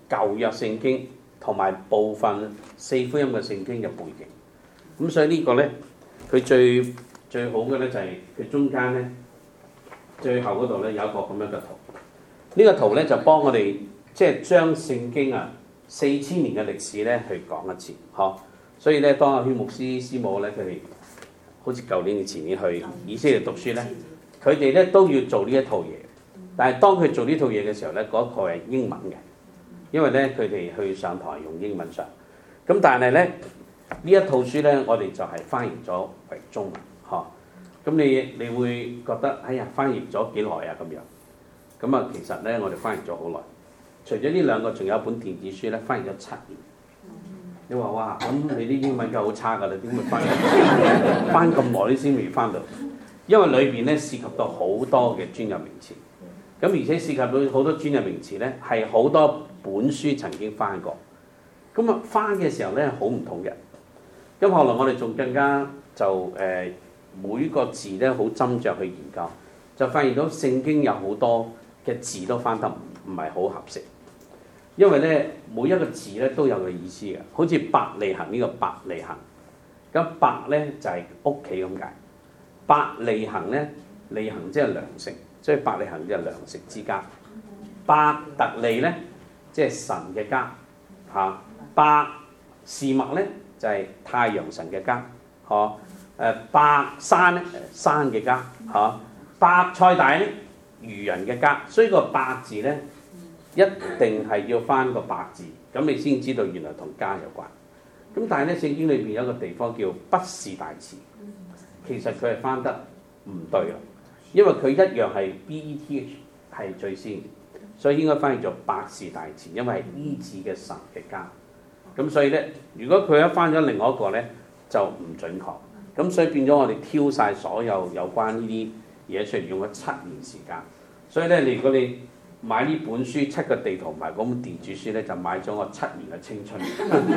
舊約聖經同埋部分四福音嘅聖經嘅背景。咁所以呢個咧，佢最好嘅咧就係佢中間咧最後嗰度咧有一個咁樣嘅圖。呢個圖咧就幫我哋即係將聖經啊4000年嘅歷史咧去講一次，嗬。所以咧，當阿禤牧師師母咧，佢哋好似舊年前年去以色列讀書咧，佢哋咧都要做呢一套嘢。但係當佢做呢套嘢嘅時候咧，嗰個係英文嘅，因為咧佢哋去上台用英文上。咁但係咧呢一套書咧，我哋就係翻譯咗為中文，嗬。咁你會覺得哎呀，翻譯咗幾耐啊咁樣？咁啊，其實咧我哋翻譯咗好耐。除咗呢兩個，仲有一本電子書咧，翻譯咗7年。你話哇，咁你啲英文梗係好差㗎啦，點會翻譯翻咁耐先未翻到？因為裏邊咧涉及到好多嘅專有名詞。咁而且涉及到好多專有名詞咧，係好多本書曾經翻過。咁啊，翻嘅時候咧好唔同嘅。咁後來我哋仲更加就每個字咧好斟酌去研究，就發現到聖經有好多嘅字都翻得唔係好合適。因為咧每一個字咧都有個意思嘅，好似伯利恆呢個伯利恆，咁伯咧就係屋企咁解，伯利恆咧利恆即係糧食。所以伯利恆就係糧食之家，伯特利咧即係神嘅家，嚇伯示麥咧就係太陽神嘅家，嚇伯山咧山嘅家，嚇伯賽大咧漁人嘅家。所以個伯字咧一定係要翻個伯字，咁你先知道原來同家有關。咁但係咧聖經裏邊有一個地方叫不是大詞，其實佢係翻得唔對啊。因為佢一樣係 BETH 係最先，所以應該翻譯做伯是大詞，因為係醫治嘅神嘅家。咁所以咧，如果佢一翻咗另外一個咧，就唔準確。咁所以變咗我哋挑晒所有有關呢啲嘢出嚟，用咗7年時間。所以咧，如果你買呢本書7個地圖同埋嗰本電子書咧，就買咗我7年嘅青春。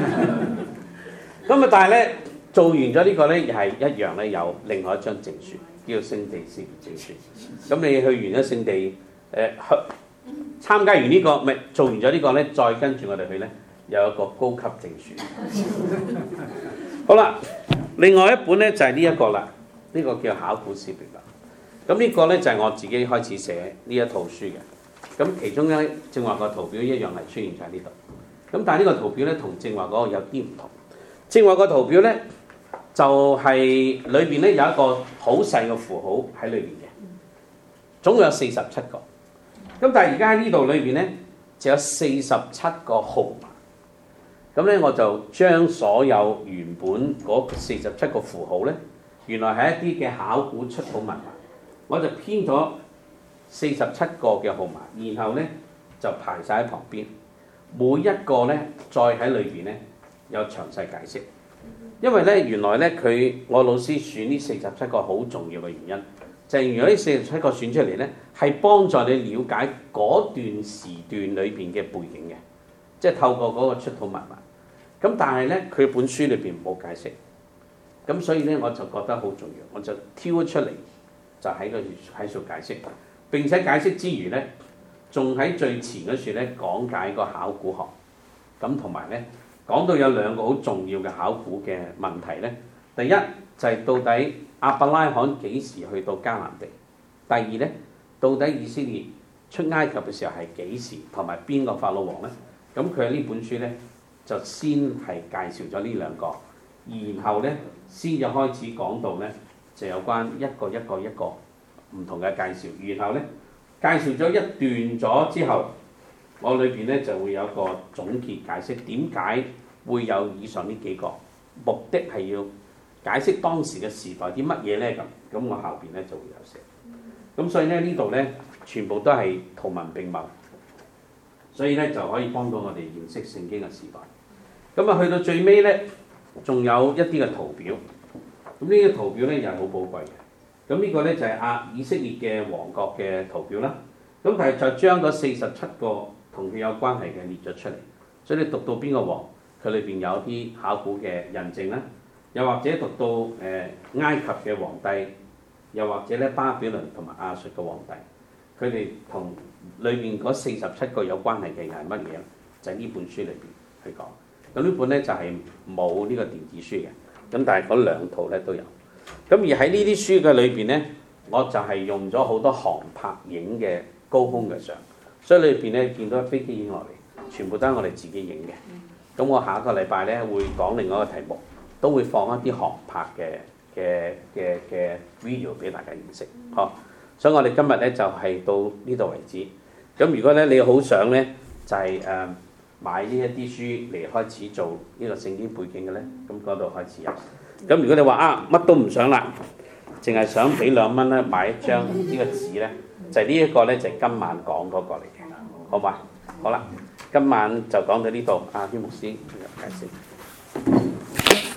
咁啊，但係咧做完咗呢個咧，又係一樣咧，有另外一張證書。叫聖地試驗證書，咁你去完咗聖地，參加完呢個，咪做完咗呢個咧，再跟住我哋去咧，有一個高級證書。好啦，另外一本咧就係呢一個啦，呢個叫考古試驗啦。咁呢個咧就係我自己開始寫呢一套書嘅。咁其中咧正話個圖表一樣係出現喺呢度。咁但係呢個圖表咧同正話嗰個有啲唔同。正話個圖表咧，就係裏邊咧有一個好細嘅符號喺裏邊嘅，總共有47個。咁但係而家喺呢度裏邊咧就有47個號碼。咁咧我就將所有原本嗰47個符號咧，原來係一啲嘅考古出土文物，我就編咗47個嘅號碼，然後咧就排晒喺旁邊，每一個咧再喺裏邊咧有詳細解釋。因為咧，原來咧我老師選呢47個好重要嘅原因，就係如果呢47個選出嚟咧，係幫助你了解嗰段時段裏邊嘅背景嘅，即係透過嗰個出土文物。咁但係咧，佢本書裏邊冇解釋，咁所以咧我就覺得好重要，我就挑咗出嚟，就喺度解釋。並且解釋之餘咧，仲喺最前嗰處咧講解個考古學，咁同埋咧。講到有2個好重要嘅考古嘅問題咧，第一就係到底亞伯拉罕幾時去到迦南地？第二咧，到底以色列出埃及嘅時候係幾時？同埋邊個法老王咧？咁佢喺呢本書咧就先係介紹咗呢2個，然後咧先就開始講到咧就有關一個唔同嘅介紹，然後咧介紹咗一段咗之後。我裏邊咧就會有個總結解釋點解會有以上呢幾個，目的係要解釋當時嘅時代啲乜嘢咧咁我後邊咧就會有寫。咁所以咧呢度咧全部都係圖文並茂，所以咧就可以幫到我哋認識聖經嘅時代。咁啊去到最尾咧，仲有一啲嘅圖表。咁呢個圖表咧又係好寶貴嘅。咁呢個咧就係以色列嘅王國嘅圖表啦。咁但係就將嗰47個同佢有關係嘅列咗出嚟，所以你讀到邊個王，佢裏邊有啲考古嘅印證啦，又或者讀到埃及嘅皇帝，又或者咧巴比倫同埋亞述嘅皇帝，佢哋同裏邊嗰47個有關係嘅人係乜嘢？ 就係呢本書裏邊去講。咁呢本咧就係冇呢個電子書嘅，咁但係嗰兩套咧都有。咁而喺呢啲書嘅裏邊咧，我就係用咗好多航拍影嘅高空嘅相，所以裏邊咧見到飛機影落嚟，全部都係我哋自己影嘅。咁我下一個禮拜咧會講另外一個題目，都會放一啲航拍嘅 video 俾大家認識。好，所以我哋今日咧就係到呢度為止。咁如果咧你好想咧就係買呢一啲書嚟開始做呢個聖經背景嘅咧，咁嗰度開始有。咁如果你話乜都唔想啦，淨係想俾2蚊咧買一張呢個紙咧，就係呢一個咧就係今晚講嗰個嚟嘅，好嘛？好啦，今晚就講到呢度。阿軒牧師介紹。